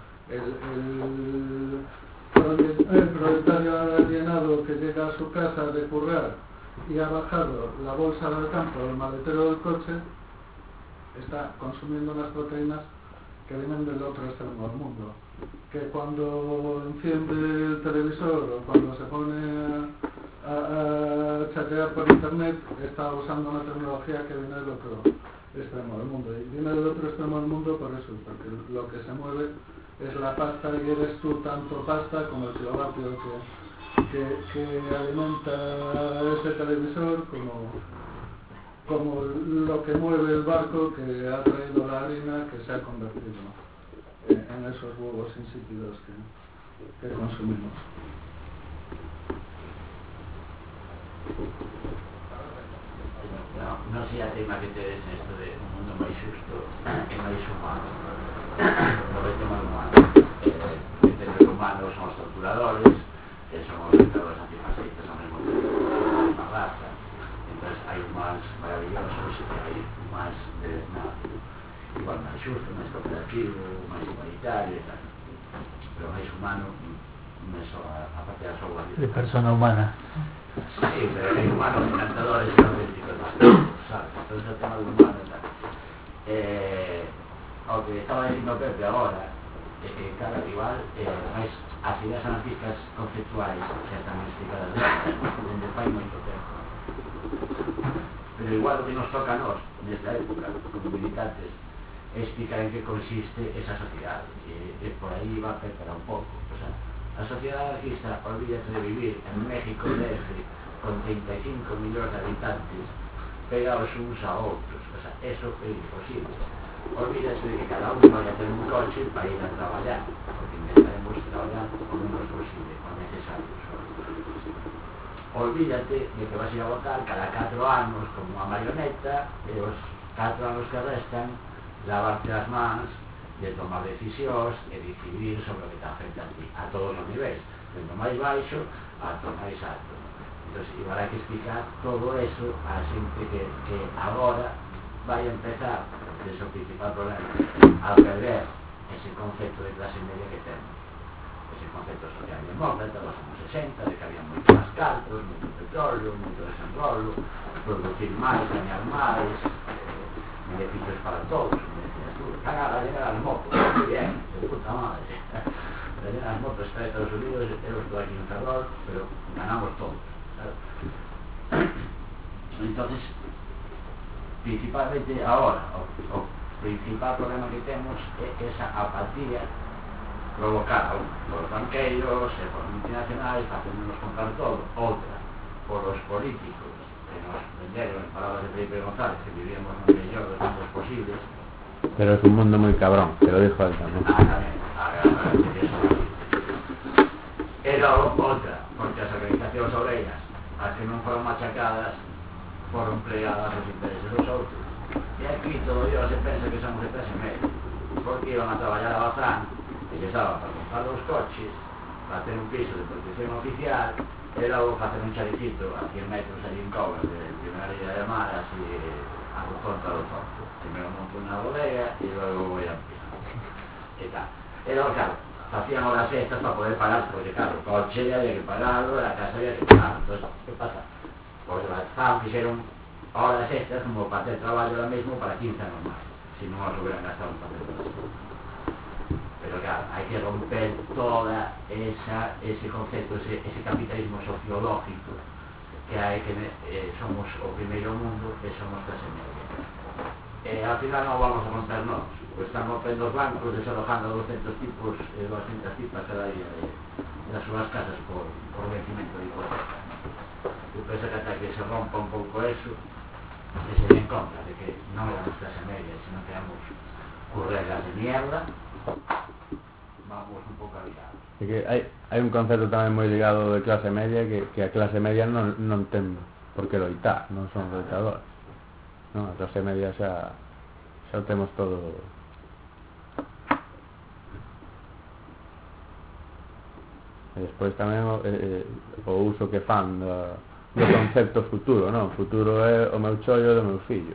que el proletario alienado que llega a su casa de currar y ha bajado la bolsa del campo del maletero del coche está consumiendo unas proteínas que vienen del otro extremo del mundo, que cuando enciende el televisor o cuando se pone a chatear por internet está usando una tecnología que viene del otro extremo del mundo, y viene del otro extremo del mundo por eso, porque lo que se mueve es la pasta y eres tú tanto pasta como el kilovatio que alimenta ese televisor, como lo que mueve el barco que ha traído la harina que se ha convertido en esos huevos insípidos que consumimos. Non sei a tema que tedes isto de un mundo máis xusto e máis humano. No tema humano, os humanos son os torturadores, son os dictadores antifascistas, son mesmo que son unha raza. Entón hai humanos maravillosos e hai humanos igual máis xusto, máis cooperativo, máis igualitario e tal. Pero máis humano non é só a parte da súa vida. De persona humana. Sí, pero hai humanos encantadores e auténticos bastardos, sabes? Todo ese tema do humano e tal. O que estaba dicindo Pepe agora, que claro, igual, máis as ideas anarquistas conceptuais que están explicadas dende fai moito tempo. Pero pero igual o que nos toca a nós nesta época como militantes é explicar en que consiste esa sociedade e por aí va a pecar un pouco. O sea, a sociedade anarquista olvídate de vivir en México DF con 35 millóns de habitantes pegados uns a outros, o sea, eso é imposible. Olvídate de que cada uno vaya a ter un coche para ir a traballar, porque intentaremos traballar o menos posible, o necesario solo. Olvídate de que vas a ir a votar cada 4 anos como unha marioneta e os 4 anos que restan lavarte as mans de tomar decisións e decidir sobre o que te afecta a ti, a todos os niveis, desde o máis baixo ata o máis alto. Entón, habrá que explicar todo eso a xente que agora vai a empezar, porque é o principal problema, a perder ese concepto de clase media que temos, ese concepto socialdemócrata dos anos 60, de que había moitos más cartos, moito petróleo, moito desenrolo, producir máis, gañar máis, beneficios para todos, como decías tú. Van a llegar las motos, muy bien, de puta madre. Llegan las motos está de Estados Unidos, yo estoy aquí en Ferrol, pero ganamos todos, ¿sabes? Entonces, principalmente ahora, o principal problema que temos é esa apatía provocada por os banqueiros e por os multinacionais facéndonos comprar todo. Outra, por os políticos que nos venderon, en palabras de Felipe González, que vivíamos no mellor dos mundos posibles. Pero es un mundo muy cabrón, que lo dijo él también. Tamén, era outra, porque as organizacións obreiras, as que non foron machacadas, foron plegadas aos intereses dos outros. E aquí todo Dios se pensa que somos de clase media, porque iban a traballar a Bazán, e les daba para comprar os coches, para ter un piso de protección oficial, e logo facer un chalecito a 100 metros allí en Cobras de primera línea de mar, así a lo tonto a lo tonto. Primero monto unha bodega e logo voy a pisar. E tal. E logo, claro, facían horas extras para poder pagar, porque claro, o coche había que pagarlo, a casa había que pagarlo. Entonces, ¿qué pasa? Porque las FAM fixeron horas extras como para ter traballo ahora mismo para 15 anos máis, se non os hubieran gastado un papel. Pero claro, hai que romper toda ese concepto, ese capitalismo sociológico que hai que somos o primeiro mundo e somos clase media. Al final non vamos a romper nós, pues están rompendo os bancos, desalojando 200 tipos, 200 tipas cada día das súas casas por vencimento de hipoteca. Eu penso que ata que se rompa un pouco eso, que se den conta de que non éramos clase media, sino que éramos curregas de mierda, vamos un pouco aliados. É que hai un concepto tamén moi ligado de clase media que a clase media non ten por que loitar, non son loitadores. Non, a clase media xa o temos todo. E despois tamén o uso que fan do concepto futuro, non? Futuro é o meu chollo do meu fillo.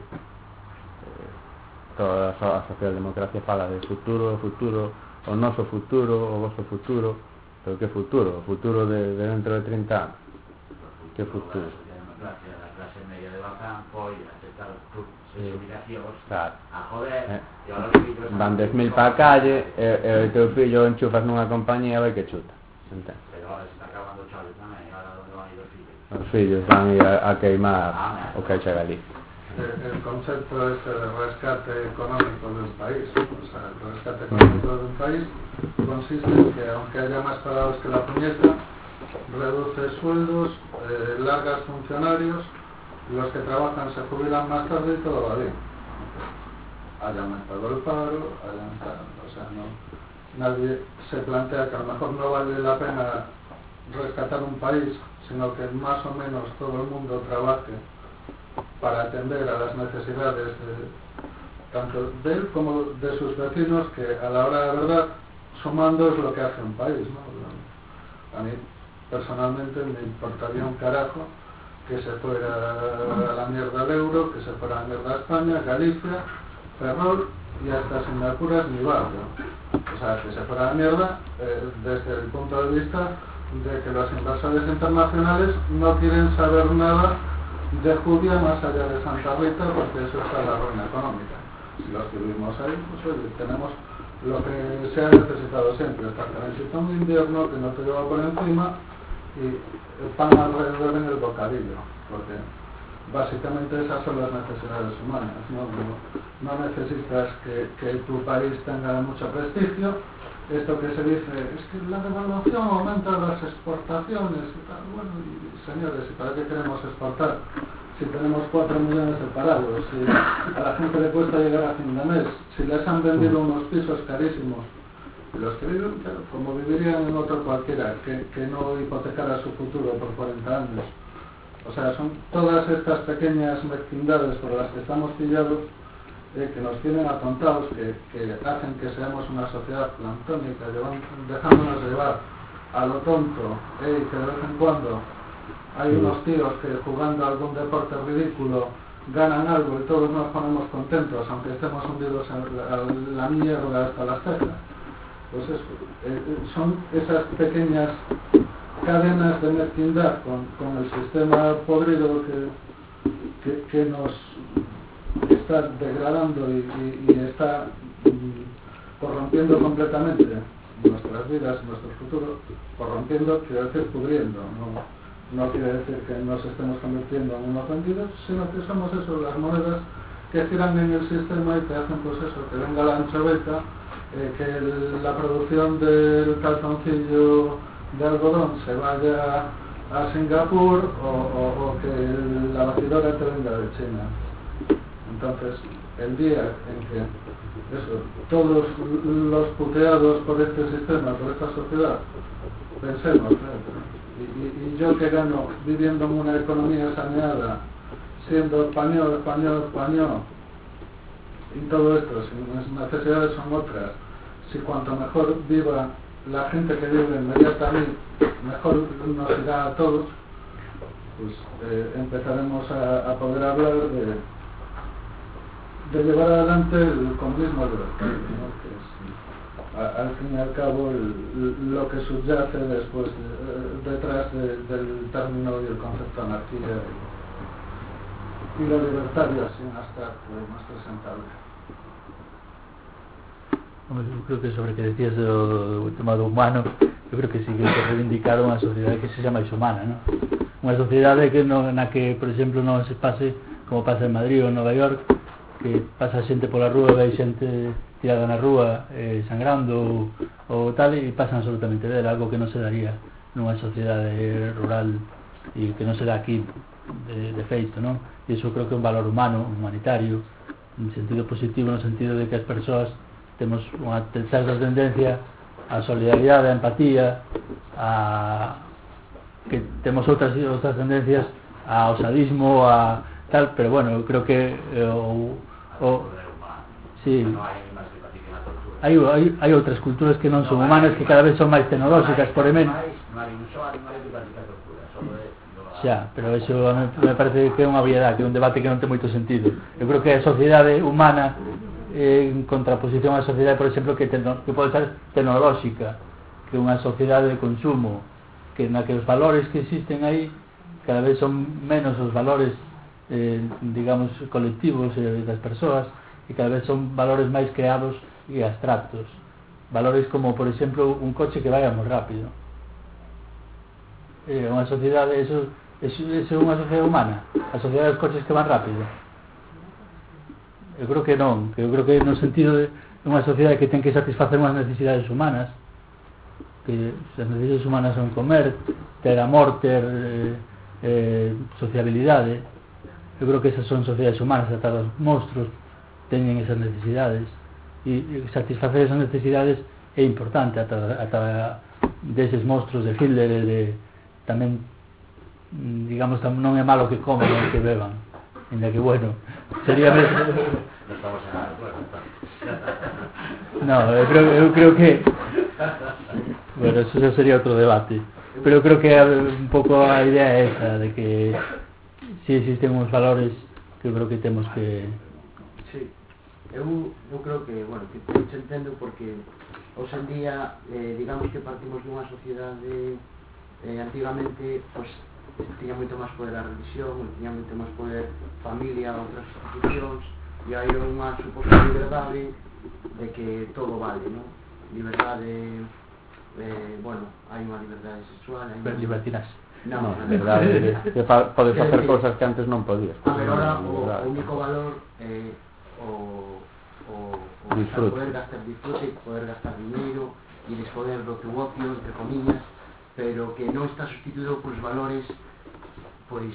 Toda a socialdemocracia fala de futuro, o noso futuro, o vosso futuro, pero que futuro? O futuro de dentro de 30 anos. Que futuro? A clase media de Bazán foi aceptar as obligacións, claro, a joder, e ahora os fillos van 10.000 para a calle e o teu fillo enchufas nunha compañía e vai que chuta, entende? Pero ahora se está acabando o chole tamén, ahora onde van ir os fillos? Os fillos van a ir a queimar o Caixa Galicia. El concepto este de rescate económico de un país, o sea, el rescate económico de un país consiste en que, aunque haya más parados que la puñeta, reduce sueldos, largas funcionarios, los que trabajan se jubilan más tarde y todo va bien. Haya aumentado el paro, o sea, nadie se plantea que a lo mejor no vale la pena rescatar un país, sino que más o menos todo el mundo trabaje para atender a las necesidades tanto de él como de sus vecinos, que a la hora de verdad, sumando es lo que hace un país, ¿no? A mí personalmente me importaría un carajo que se fuera a la mierda el euro, que se fuera a la mierda España, Galicia, Ferrol y hasta sin apuras ni barrio. O sea, que se fuera a la mierda desde el punto de vista de que los inversores internacionales no quieren saber nada de Judía más allá de Santa Rita, porque eso está en la ruina económica. Si los que vivimos ahí, pues oye, tenemos lo que se ha necesitado siempre, estar calentito en invierno, que no te lleva por encima, y el pan alrededor en el bocadillo, porque básicamente esas son las necesidades humanas, no necesitas que tu país tenga mucho prestigio. Esto que se dice es que la devaluación aumenta las exportaciones y tal. Bueno, y señores, ¿y para qué queremos exportar? Si tenemos 4 millones de parados, si a la gente le cuesta llegar a fin de mes, si les han vendido unos pisos carísimos, los que viven, claro, como vivirían en otro cualquiera, que no hipotecara su futuro por 40 años. O sea, son todas estas pequeñas mezquindades por las que estamos pillados, que nos tienen atontados, que hacen que seamos una sociedad planctónica, dejándonos llevar a lo tonto, que de vez en cuando hay unos tíos que jugando algún deporte ridículo ganan algo y todos nos ponemos contentos, aunque estemos hundidos en la mierda hasta las cejas. Pues eso, son esas pequeñas cadenas de mezquindad con el sistema podrido que nos está degradando y está corrompiendo completamente nuestras vidas, nuestro futuro. Corrompiendo quiere decir pudriendo, no quiere decir que nos estemos convirtiendo en unos vendidos, sino que somos eso, las monedas que giran en el sistema y que hacen pues eso, que venga la anchoveta, que la producción del calzoncillo de algodón se vaya a Singapur o que la batidora te venga de China. Entonces, el día en que eso, todos los puteados por este sistema, por esta sociedad, pensemos, y yo que gano viviendo en una economía saneada, siendo español, y todo esto, si mis necesidades son otras, si cuanto mejor viva la gente que vive inmediata a mí, mejor nos irá a todos, pues empezaremos a poder hablar de llevar adelante el comunismo libertario, ¿no? Que es al fin y al cabo lo que subyace después detrás del término y el concepto de anarquía y lo libertario sin estar más presentable. Yo creo que sobre que decías do tema do humano, eu creo que sí que hay que reivindicar unha sociedade que se llama humana, ¿no? Unha sociedade que na que, por exemplo, non se pase como pasa en Madrid ou en Nova York, que pasa xente pola rúa, ve xente tirada na rúa sangrando ou tal, e pasan absolutamente dela, algo que non se daría nunha sociedade rural e que non se dá aquí de feito, non? E iso creo que é un valor humano, humanitario, en sentido positivo, no sentido de que as persoas temos unha certa tendencia a solidaridade, a empatía, que temos outras tendencias ao sadismo, a tal, pero bueno, eu creo que sí, hai outras culturas que non son humanas, que cada vez son máis tecnolóxicas, por menos. Xa, pero eso me parece que é unha obviedade, que é un debate que non ten moito sentido. Eu creo que a sociedade humana en contraposición á sociedade, por exemplo, que pode ser tecnolóxica, que é unha sociedade de consumo, que na que os valores que existen aí cada vez son menos os valores digamos colectivos das persoas, e cada vez son valores máis creados e abstractos, valores como por exemplo un coche que vaya moi rápido. Unha sociedade, eso é unha sociedade humana, a sociedade dos coches que van rápido. Eu creo que non, eu creo que no sentido de unha sociedade que ten que satisfacer unhas necesidades humanas, que as necesidades humanas son comer, ter amor, ter sociabilidade. Eu creo que esas son sociedades humanas, ata os monstruos teñen esas necesidades, e satisfacer esas necesidades é importante, ata deses monstruos de Hitler, tamén, digamos, non é malo que comen ou que beban, ainda que bueno, sería mesmo. No estamos en nada, no, eu creo que bueno, eso xa sería outro debate, pero eu creo que un pouco a idea é esa, de que si existen uns valores que eu creo que temos que... Sí, eu creo que, bueno, que te entendo porque hoxe en día, digamos que partimos dunha sociedade antigamente, pues, tiña moito máis poder a religión, tiña moito máis poder familia, outras institucións, e hai unha suposta liberdade de que todo vale, non? Liberdade, bueno, hai unha liberdade sexual, hai libertinaxe. Non, Na verdade, podes Quero facer dicir, cousas que antes non podías. a ver, ahora Na o verdade. único valor é o Disfrute. poder gastar disfrute, poder gastar dinero y disponer do teu ocio, entre comillas, pero que non está sustituído por valores pois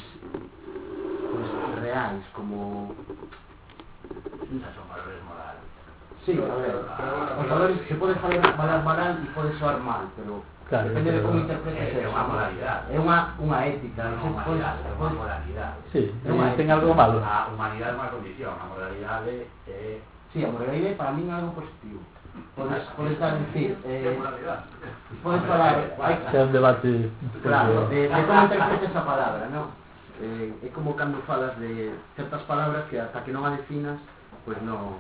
reais, como Esos son valores morales. sí, a ver, os valores se pode falar mal e pode soar mal, pero Claro, depende de pero como interpretes É eso. unha moralidade. É unha ética, É unha humanidade, é unha moralidade. Sí, Unha ten algo malo. A humanidade é unha condición, a moralidade é... sí, a moralidade para min é algo positivo. Podes dar dicir, É moralidade. podes falar, É un debate. claro, de como interpretes a palabra, non? É como cando falas de certas palabras que hasta que non a definas, pois non.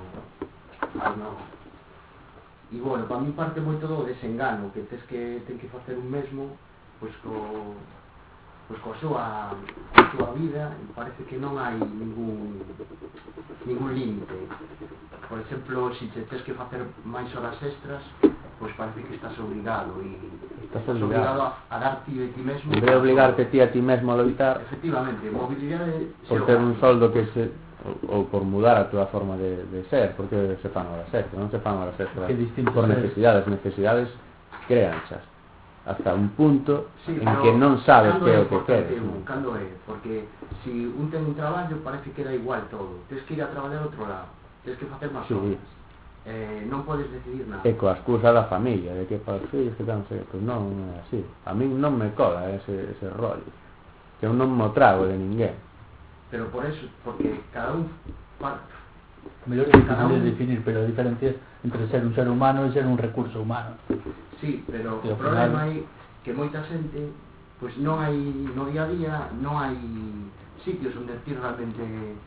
E bueno, para mí parte moito do desengano, que ten que facer un mesmo, pois coa súa vida, e parece que non hai ningún límite. Por exemplo, se te tens que facer máis horas extras, pois parece que estás obrigado e Estás estás obligado. obrigado a dar ti de ti mesmo. En vez de obligarte ti a ti mesmo a loitar Efectivamente, mobilidade por ter un soldo que se ou por mudar a túa forma de ser, porque se fan horas extras, non se fan horas extras Que distinto por é. necesidades créanchas hasta un punto sí, en que non sabes cando que é é o que importante queres. cando é, porque si un ten un traballo parece que era igual todo, tens que ir a traballar a outro lado, tens que facer máis Sí. horas, non podes decidir nada. E coa excusa da familia, de que para os fillos que non sei, pois non é así. A min non me cola ese rollo, que eu non mo trago de ninguén. Pero por eso, porque cada un Mellor é difícil de definir, pero a diferencia entre ser un ser humano e ser un recurso humano. sí, pero E o ao problema final- é que moita xente pois non hai no día a día non hai sitios onde ti realmente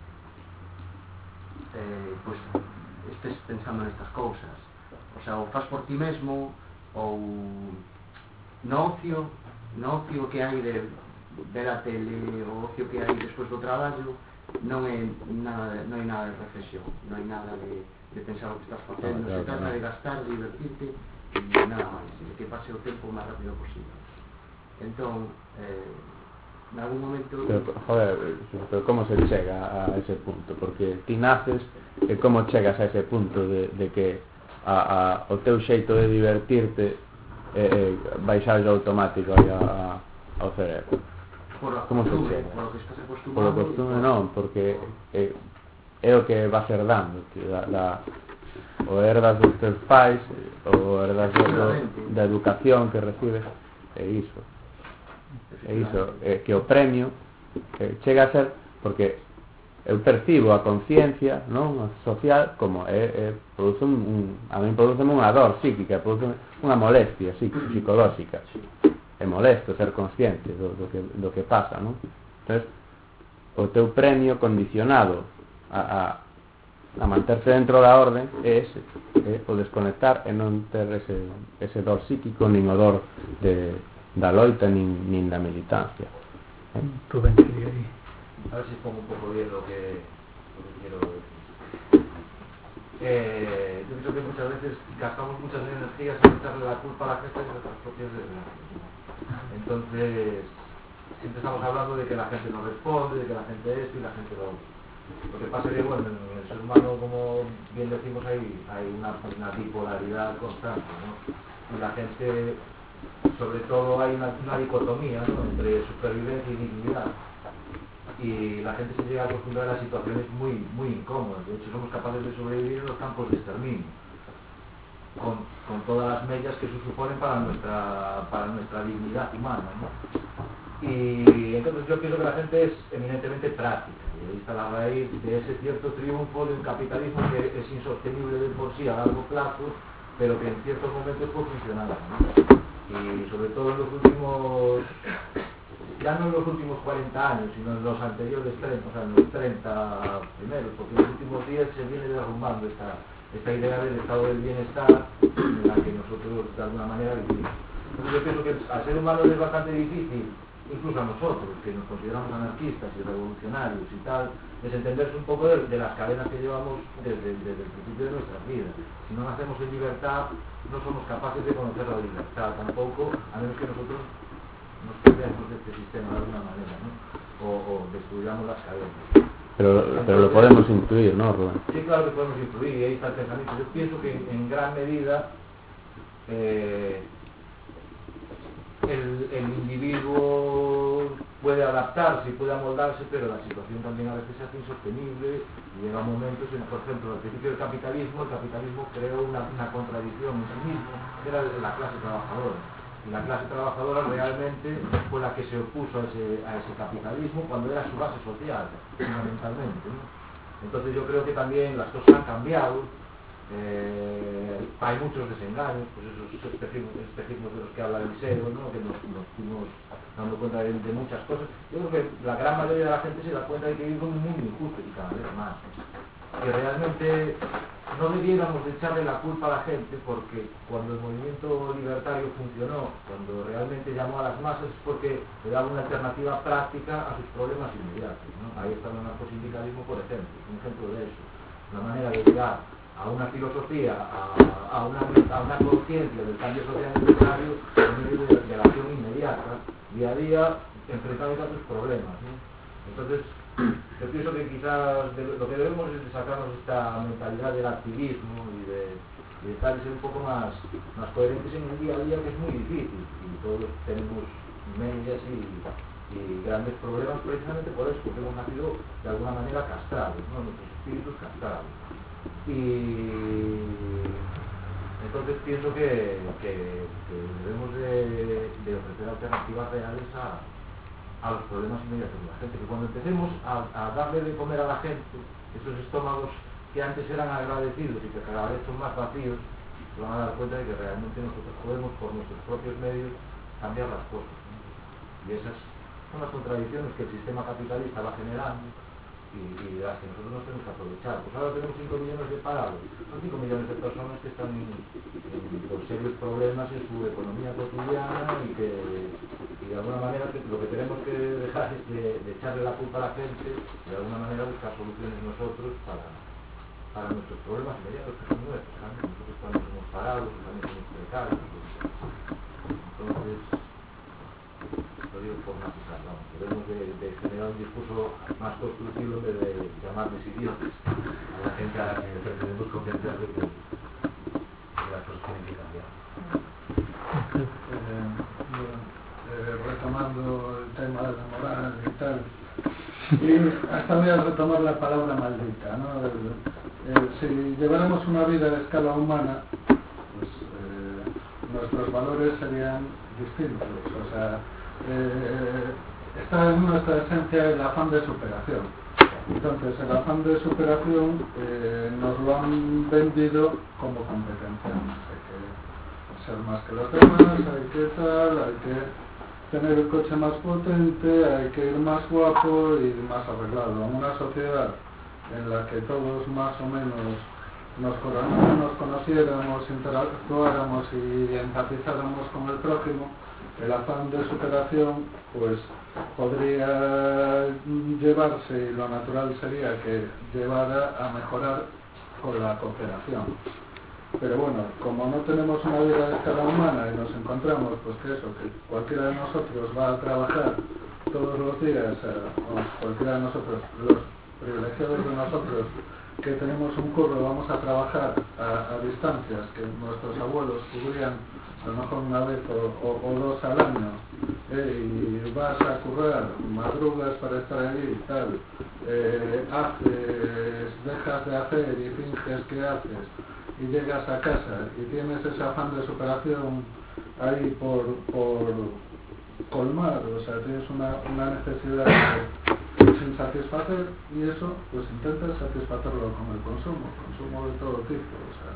pois estés pensando nestas cousas, o sea, o faz por ti mesmo ou no ocio que hai de ver a tele, o ocio que hai despois do traballo non hai nada de reflexión, non hai nada de pensar o que estás facendo, Claro, se trata claro. de gastar, de divertirte e nada máis, de que pase o tempo o máis rápido posible. Entón, en algún momento Pero, joder, pero como se chega a ese punto? Porque ti naces e como chegas a ese punto de que o teu xeito de divertirte baixar automático aí ao cerebro. por a como se costumbre, chega? por o que estás acostumado, Polo costume non, porque é o que vas herdando, que o herdas dos teus pais, o herdas da educación que recibes, é iso. É iso, que o premio chega a ser, porque eu percibo a conciencia, non, social, como produce a mí produce unha dor psíquica, produce unha molestia psicolóxica. É molesto ser consciente do que pasa, non? Entonces, o teu premio condicionado a manterse dentro da orden é ese, o desconectar e non ter ese dor psíquico, nin o dor da loita, nin da militancia. Rubén quería ir. A ver si pongo un poco bien lo que quiero decir. Yo creo que muchas veces gastamos muchas energías en echarle la culpa a la gente de nuestras propias desgracias. Entonces, siempre estamos hablando de que la gente no responde, de que la gente esto y la gente lo otro. Lo que pasa es que, bueno, en el ser humano, como bien decimos, hay una bipolaridad constante, ¿no? Y la gente, sobre todo, hay una dicotomía, ¿no?, entre supervivencia y dignidad. Y la gente se llega a acostumbrar a situaciones muy, muy incómodas. De hecho, somos capaces de sobrevivir en los campos de exterminio, con todas las mellas que eso supone para nuestra dignidad humana, ¿no? Y entonces yo pienso que la gente es eminentemente práctica, y ahí está la raíz de ese cierto triunfo de un capitalismo que es insostenible de por sí a largo plazo, pero que en ciertos momentos puede funcionar, ¿no? Y sobre todo en los últimos, ya no en los últimos 40 años, sino en los anteriores 30, o sea, en los 30 primeros, porque en los últimos días se viene derrumbando esta idea del estado del bienestar en la que nosotros de alguna manera vivimos. Entonces yo pienso que al ser humano es bastante difícil, incluso a nosotros, que nos consideramos anarquistas y revolucionarios y tal, desentenderse un poco de las cadenas que llevamos desde el principio de nuestras vidas. Si no nacemos en libertad, no somos capaces de conocer la libertad tampoco, a menos que nosotros nos perdemos de este sistema de alguna manera, ¿no? O destruyamos las cadenas. Pero lo podemos intuir, ¿no, Rubén? Sí, claro que podemos influir, y ahí está el pensamiento. Yo pienso que en gran medida el individuo puede adaptarse y puede amoldarse, pero la situación también a veces se hace insostenible y llega momentos en, por ejemplo, al principio del capitalismo, el capitalismo creó una contradicción en sí mismo, que era la clase trabajadora. Y la clase trabajadora realmente fue la que se opuso a ese capitalismo cuando era su base social, fundamentalmente, ¿no? Entonces yo creo que también las cosas han cambiado, hay muchos desengaños, pues esos espejismos de los que habla Eliseo, ¿no? Que nos fuimos dando cuenta de muchas cosas. Yo creo que la gran mayoría de la gente se da cuenta de que vive en un mundo injusto y cada vez más, ¿no? Que realmente no debiéramos de echarle la culpa a la gente, porque cuando el movimiento libertario funcionó, cuando realmente llamó a las masas, es porque le daba una alternativa práctica a sus problemas inmediatos, ¿no? Ahí está el anarcosindicalismo, por ejemplo, un ejemplo de eso, una manera de llegar a una filosofía, a una conciencia del cambio social necesario en medio de la acción inmediata, día a día, enfrentándose a sus problemas, ¿no? Entonces, yo pienso que quizás lo que debemos es de sacarnos esta mentalidad del activismo y de estar y ser un poco más coherentes en el día a día, que es muy difícil, y todos tenemos medias y grandes problemas precisamente por eso, porque hemos nacido de alguna manera castrados, ¿no? Nuestros espíritus castrados. Y entonces pienso que debemos de ofrecer alternativas reales a los problemas inmediatos de la gente, que cuando empecemos a darle de comer a la gente, esos estómagos que antes eran agradecidos y que cada vez son más vacíos, se van a dar cuenta de que realmente nosotros podemos por nuestros propios medios cambiar las cosas, ¿no? Y esas son las contradicciones que el sistema capitalista va generando y de las que nosotros nos tenemos que aprovechar. Pues ahora tenemos 5 millones de parados, son 5 millones de personas que están con serios problemas en su economía cotidiana y de alguna manera lo que tenemos que dejar es de echarle la culpa a la gente, de alguna manera buscar soluciones nosotros para nuestros problemas inmediatos, que son nuestros, ¿sabes? Nosotros también somos parados, también somos precarios. Entonces, lo digo por matizar, vamos, debemos de generar un discurso más constructivo en vez de llamarles idiotas a la gente a la que pretendemos convencer de que las cosas tienen que cambiar. Retomando el tema de la moral y tal, y hasta voy a retomar la palabra maldita, ¿no? Si lleváramos una vida a escala humana, pues nuestros valores serían distintos, o sea, está en nuestra esencia el afán de superación. Entonces el afán de superación nos lo han vendido como competencia. Hay que ser más que los demás, hay que tal, hay que tener el coche más potente, hay que ir más guapo y más arreglado. En una sociedad en la que todos más o menos nos conociéramos, interactuáramos y empatizáramos con el prójimo, el afán de superación pues podría llevarse, y lo natural sería que llevara a mejorar con la cooperación. Pero bueno, como no tenemos una vida de escala humana y nos encontramos, pues que cualquiera de nosotros va a trabajar todos los días, o cualquiera de nosotros, los privilegiados de nosotros, que tenemos un curro, vamos a trabajar a distancias que nuestros abuelos cubrían a lo mejor una vez o dos al año, y vas a currar, madrugas para estar ahí y tal, dejas de hacer y finges que haces, y llegas a casa y tienes ese afán de superación ahí por colmar, o sea, tienes una necesidad sin satisfacer, y eso pues intentas satisfacerlo con el consumo de todo tipo. O sea,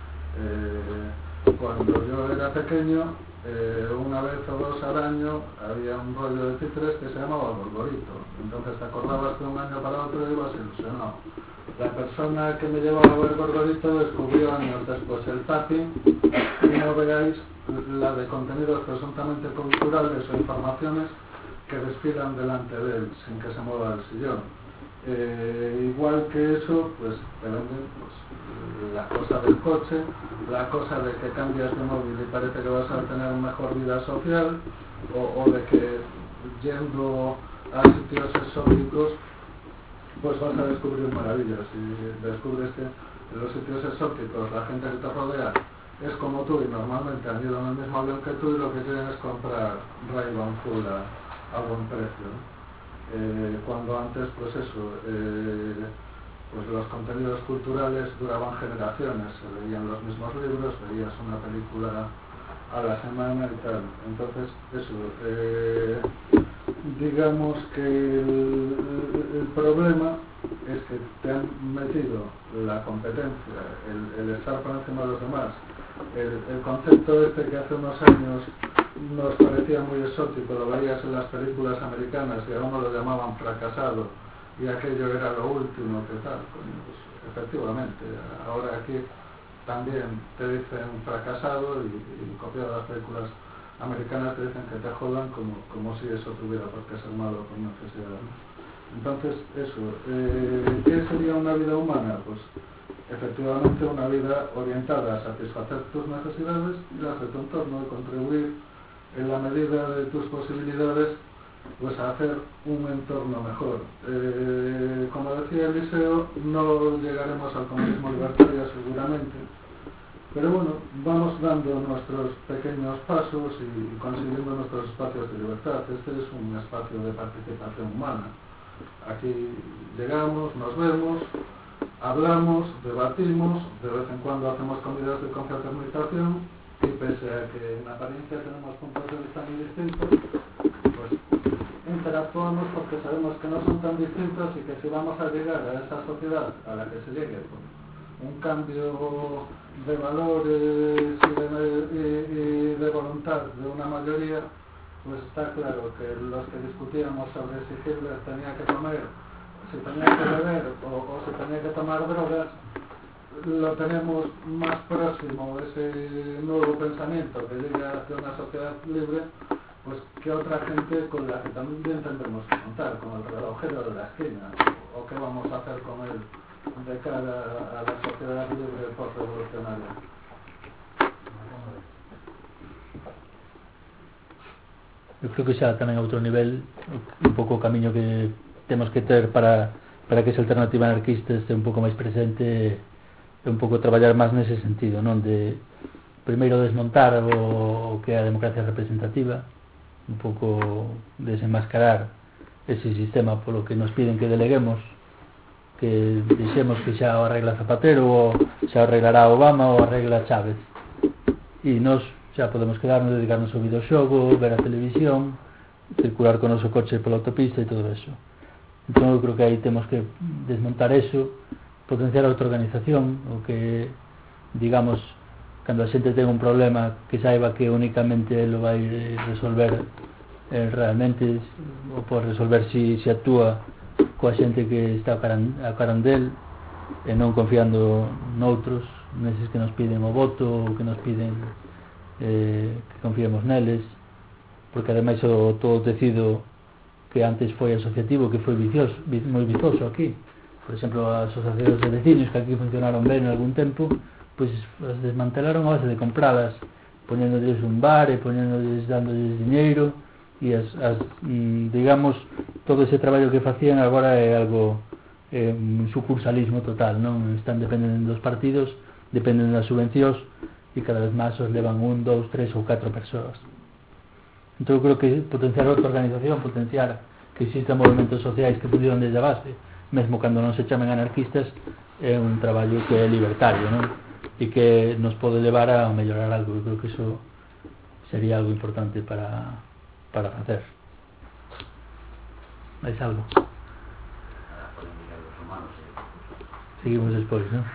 cuando yo era pequeño, una vez o dos al año había un rollo de títeres que se llamaba Gorgorito, entonces te acordabas de un año para otro y ibas ilusionado. La persona que me llevaba a ver Gorgorito descubrió años después el tapping, y no veáis la de contenidos presuntamente culturales o informaciones que desfilan delante de él sin que se mueva el sillón. Igual que eso, pues te venden la cosa del coche, la cosa de que cambias de móvil y parece que vas a tener una mejor vida social, o de que yendo a sitios exóticos pues vas a descubrir maravillas, y descubres que en los sitios exóticos la gente que te rodea es como tú y normalmente han ido en el mismo avión que tú y lo que quieren es comprar Ray-Ban full a buen precio, ¿no? Cuando antes pues eso, pues los contenidos culturales duraban generaciones, se leían los mismos libros, veías una película a la semana y tal. Entonces eso, digamos que el problema es que te han metido la competencia, el estar por encima de los demás, el concepto este que hace unos años nos parecía muy exótico, lo veías en las películas americanas y a uno lo llamaban fracasado y aquello era lo último que tal. Pues efectivamente, ahora aquí también te dicen fracasado y copiado las películas americanas te dicen que te jodan como si eso tuviera por qué ser malo por necesidad, ¿no? Entonces eso, ¿qué sería una vida humana? Pues efectivamente una vida orientada a satisfacer tus necesidades y las de tu entorno y contribuir en la medida de tus posibilidades pues a hacer un entorno mejor. Como decía Eliseo, no llegaremos al comunismo libertario seguramente, pero bueno, vamos dando nuestros pequeños pasos y consiguiendo nuestros espacios de libertad. Este es un espacio de participación humana. Aquí llegamos, nos vemos, hablamos, debatimos, de vez en cuando hacemos comidas de confraternización y pese a que en apariencia tenemos puntos de vista muy distintos, pues interactuamos porque sabemos que no son tan distintos y que si vamos a llegar a esa sociedad a la que se llegue por un cambio de valores y de voluntad de una mayoría, pues está claro que los que discutíamos sobre si Hitler tenía que comer, si tenía que beber o si tenía que tomar drogas, lo tenemos más próximo, ese nuevo pensamiento que llega hacia una sociedad libre, pues que otra gente con la que también tendremos que contar, con el relojero de la esquina, o qué vamos a hacer con él de cara a la sociedad libre post-revolucionaria. Eu creo que xa tamén a outro nivel un pouco o camiño que temos que ter para que esa alternativa anarquista este un pouco máis presente é un pouco traballar máis nese sentido, non de primeiro desmontar o que é a democracia representativa, un pouco desenmascarar ese sistema polo que nos piden que deleguemos, que dixemos que xa o arregla Zapatero ou xa o arreglará Obama ou arregla Chávez e nos xa podemos quedarnos, dedicarnos ao videoxogo, ver a televisión, circular con o noso coche pola autopista e todo eso. Entón eu creo que aí temos que desmontar eso, potenciar a autoorganización, o que, digamos, cando a xente ten un problema que saiba que únicamente lo vai resolver realmente, ou pode resolver si actúa coa xente que está a carón del e non confiando noutros, neses que nos piden o voto ou que nos piden que confiemos neles, porque ademais o todo tecido que antes foi asociativo, que foi moi vizoso aquí, por exemplo as asociacións de vecinos que aquí funcionaron ben en algún tempo, pois as desmantelaron a base de compradas, poñéndolles un bar e dándolles diñeiro e digamos todo ese traballo que facían agora é algo un sucursalismo total, non están dependendo dos partidos, dependen das subvencións e cada vez máis os levan 1, 2, 3 ou 4 persoas. Entón eu creo que potenciar a autoorganización, potenciar que existan movimentos sociais que funcionan desde a base, mesmo cando non se chamen anarquistas, é un traballo que é libertario, non? E que nos pode levar a mellorar algo. Eu creo que iso sería algo importante para facer. Mais algo? Seguimos despois, non?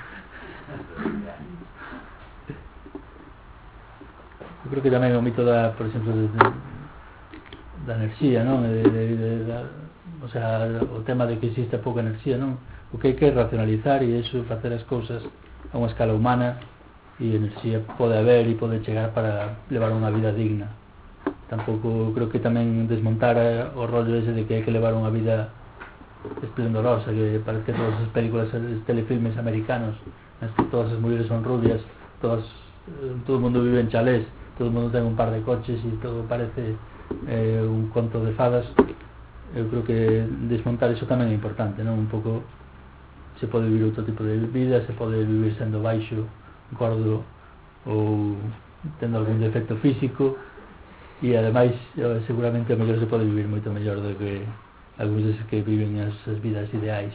Eu creo que tamén o mito por exemplo, da enerxía, non? O sea, o tema de que existe pouca enerxía, non? O que hai que racionalizar e iso, facer as cousas a unha escala humana, e enerxía pode haber e pode chegar para levar unha vida digna. Tampouco creo que tamén desmontar o rollo ese de que hai que levar unha vida esplendorosa, que parece que todas as películas, os telefilmes americanos, nas que todas as mulleres son rubias, todo o mundo vive en chalés, todo o mundo ten un par de coches e todo parece un conto de fadas, eu creo que desmontar iso tamén é importante, non? Un pouco se pode vivir outro tipo de vida, se pode vivir sendo baixo, gordo ou tendo algún defecto físico, e ademais seguramente o mellor se pode vivir moito mellor do que algúns deses que viven as vidas ideais.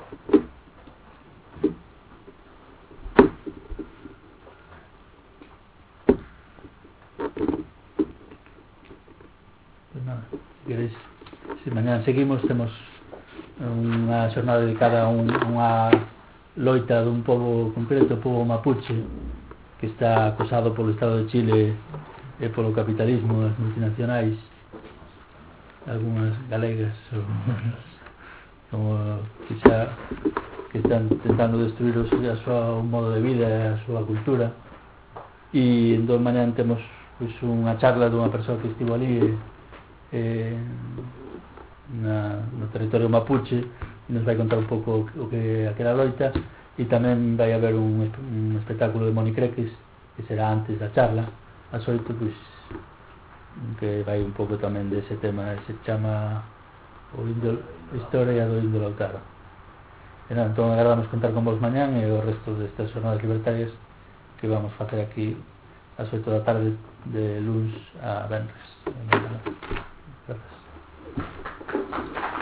Pues nada, se queréis, se mañana seguimos, temos unha xornada dedicada a unha loita dun pobo concreto, o pobo mapuche, que está acosado polo Estado de Chile e polo capitalismo das multinacionais, algunhas galegas como que están tentando destruir o seu modo de vida e a súa cultura. E entón mañan temos pois, unha charla dunha persoa que estivo ali no territorio mapuche, e nos vai contar un pouco o que aquela loita, e tamén vai haber un espectáculo de Moni Creques que será antes da charla ás 8, pois, que vai un pouco tamén dese tema, se chama a historia do Indio Lautaro. E nada, entón agardamos contar con vos mañán e o resto destas jornadas libertarias que vamos facer aquí ás 8 da tarde de luns a venres. Gracias.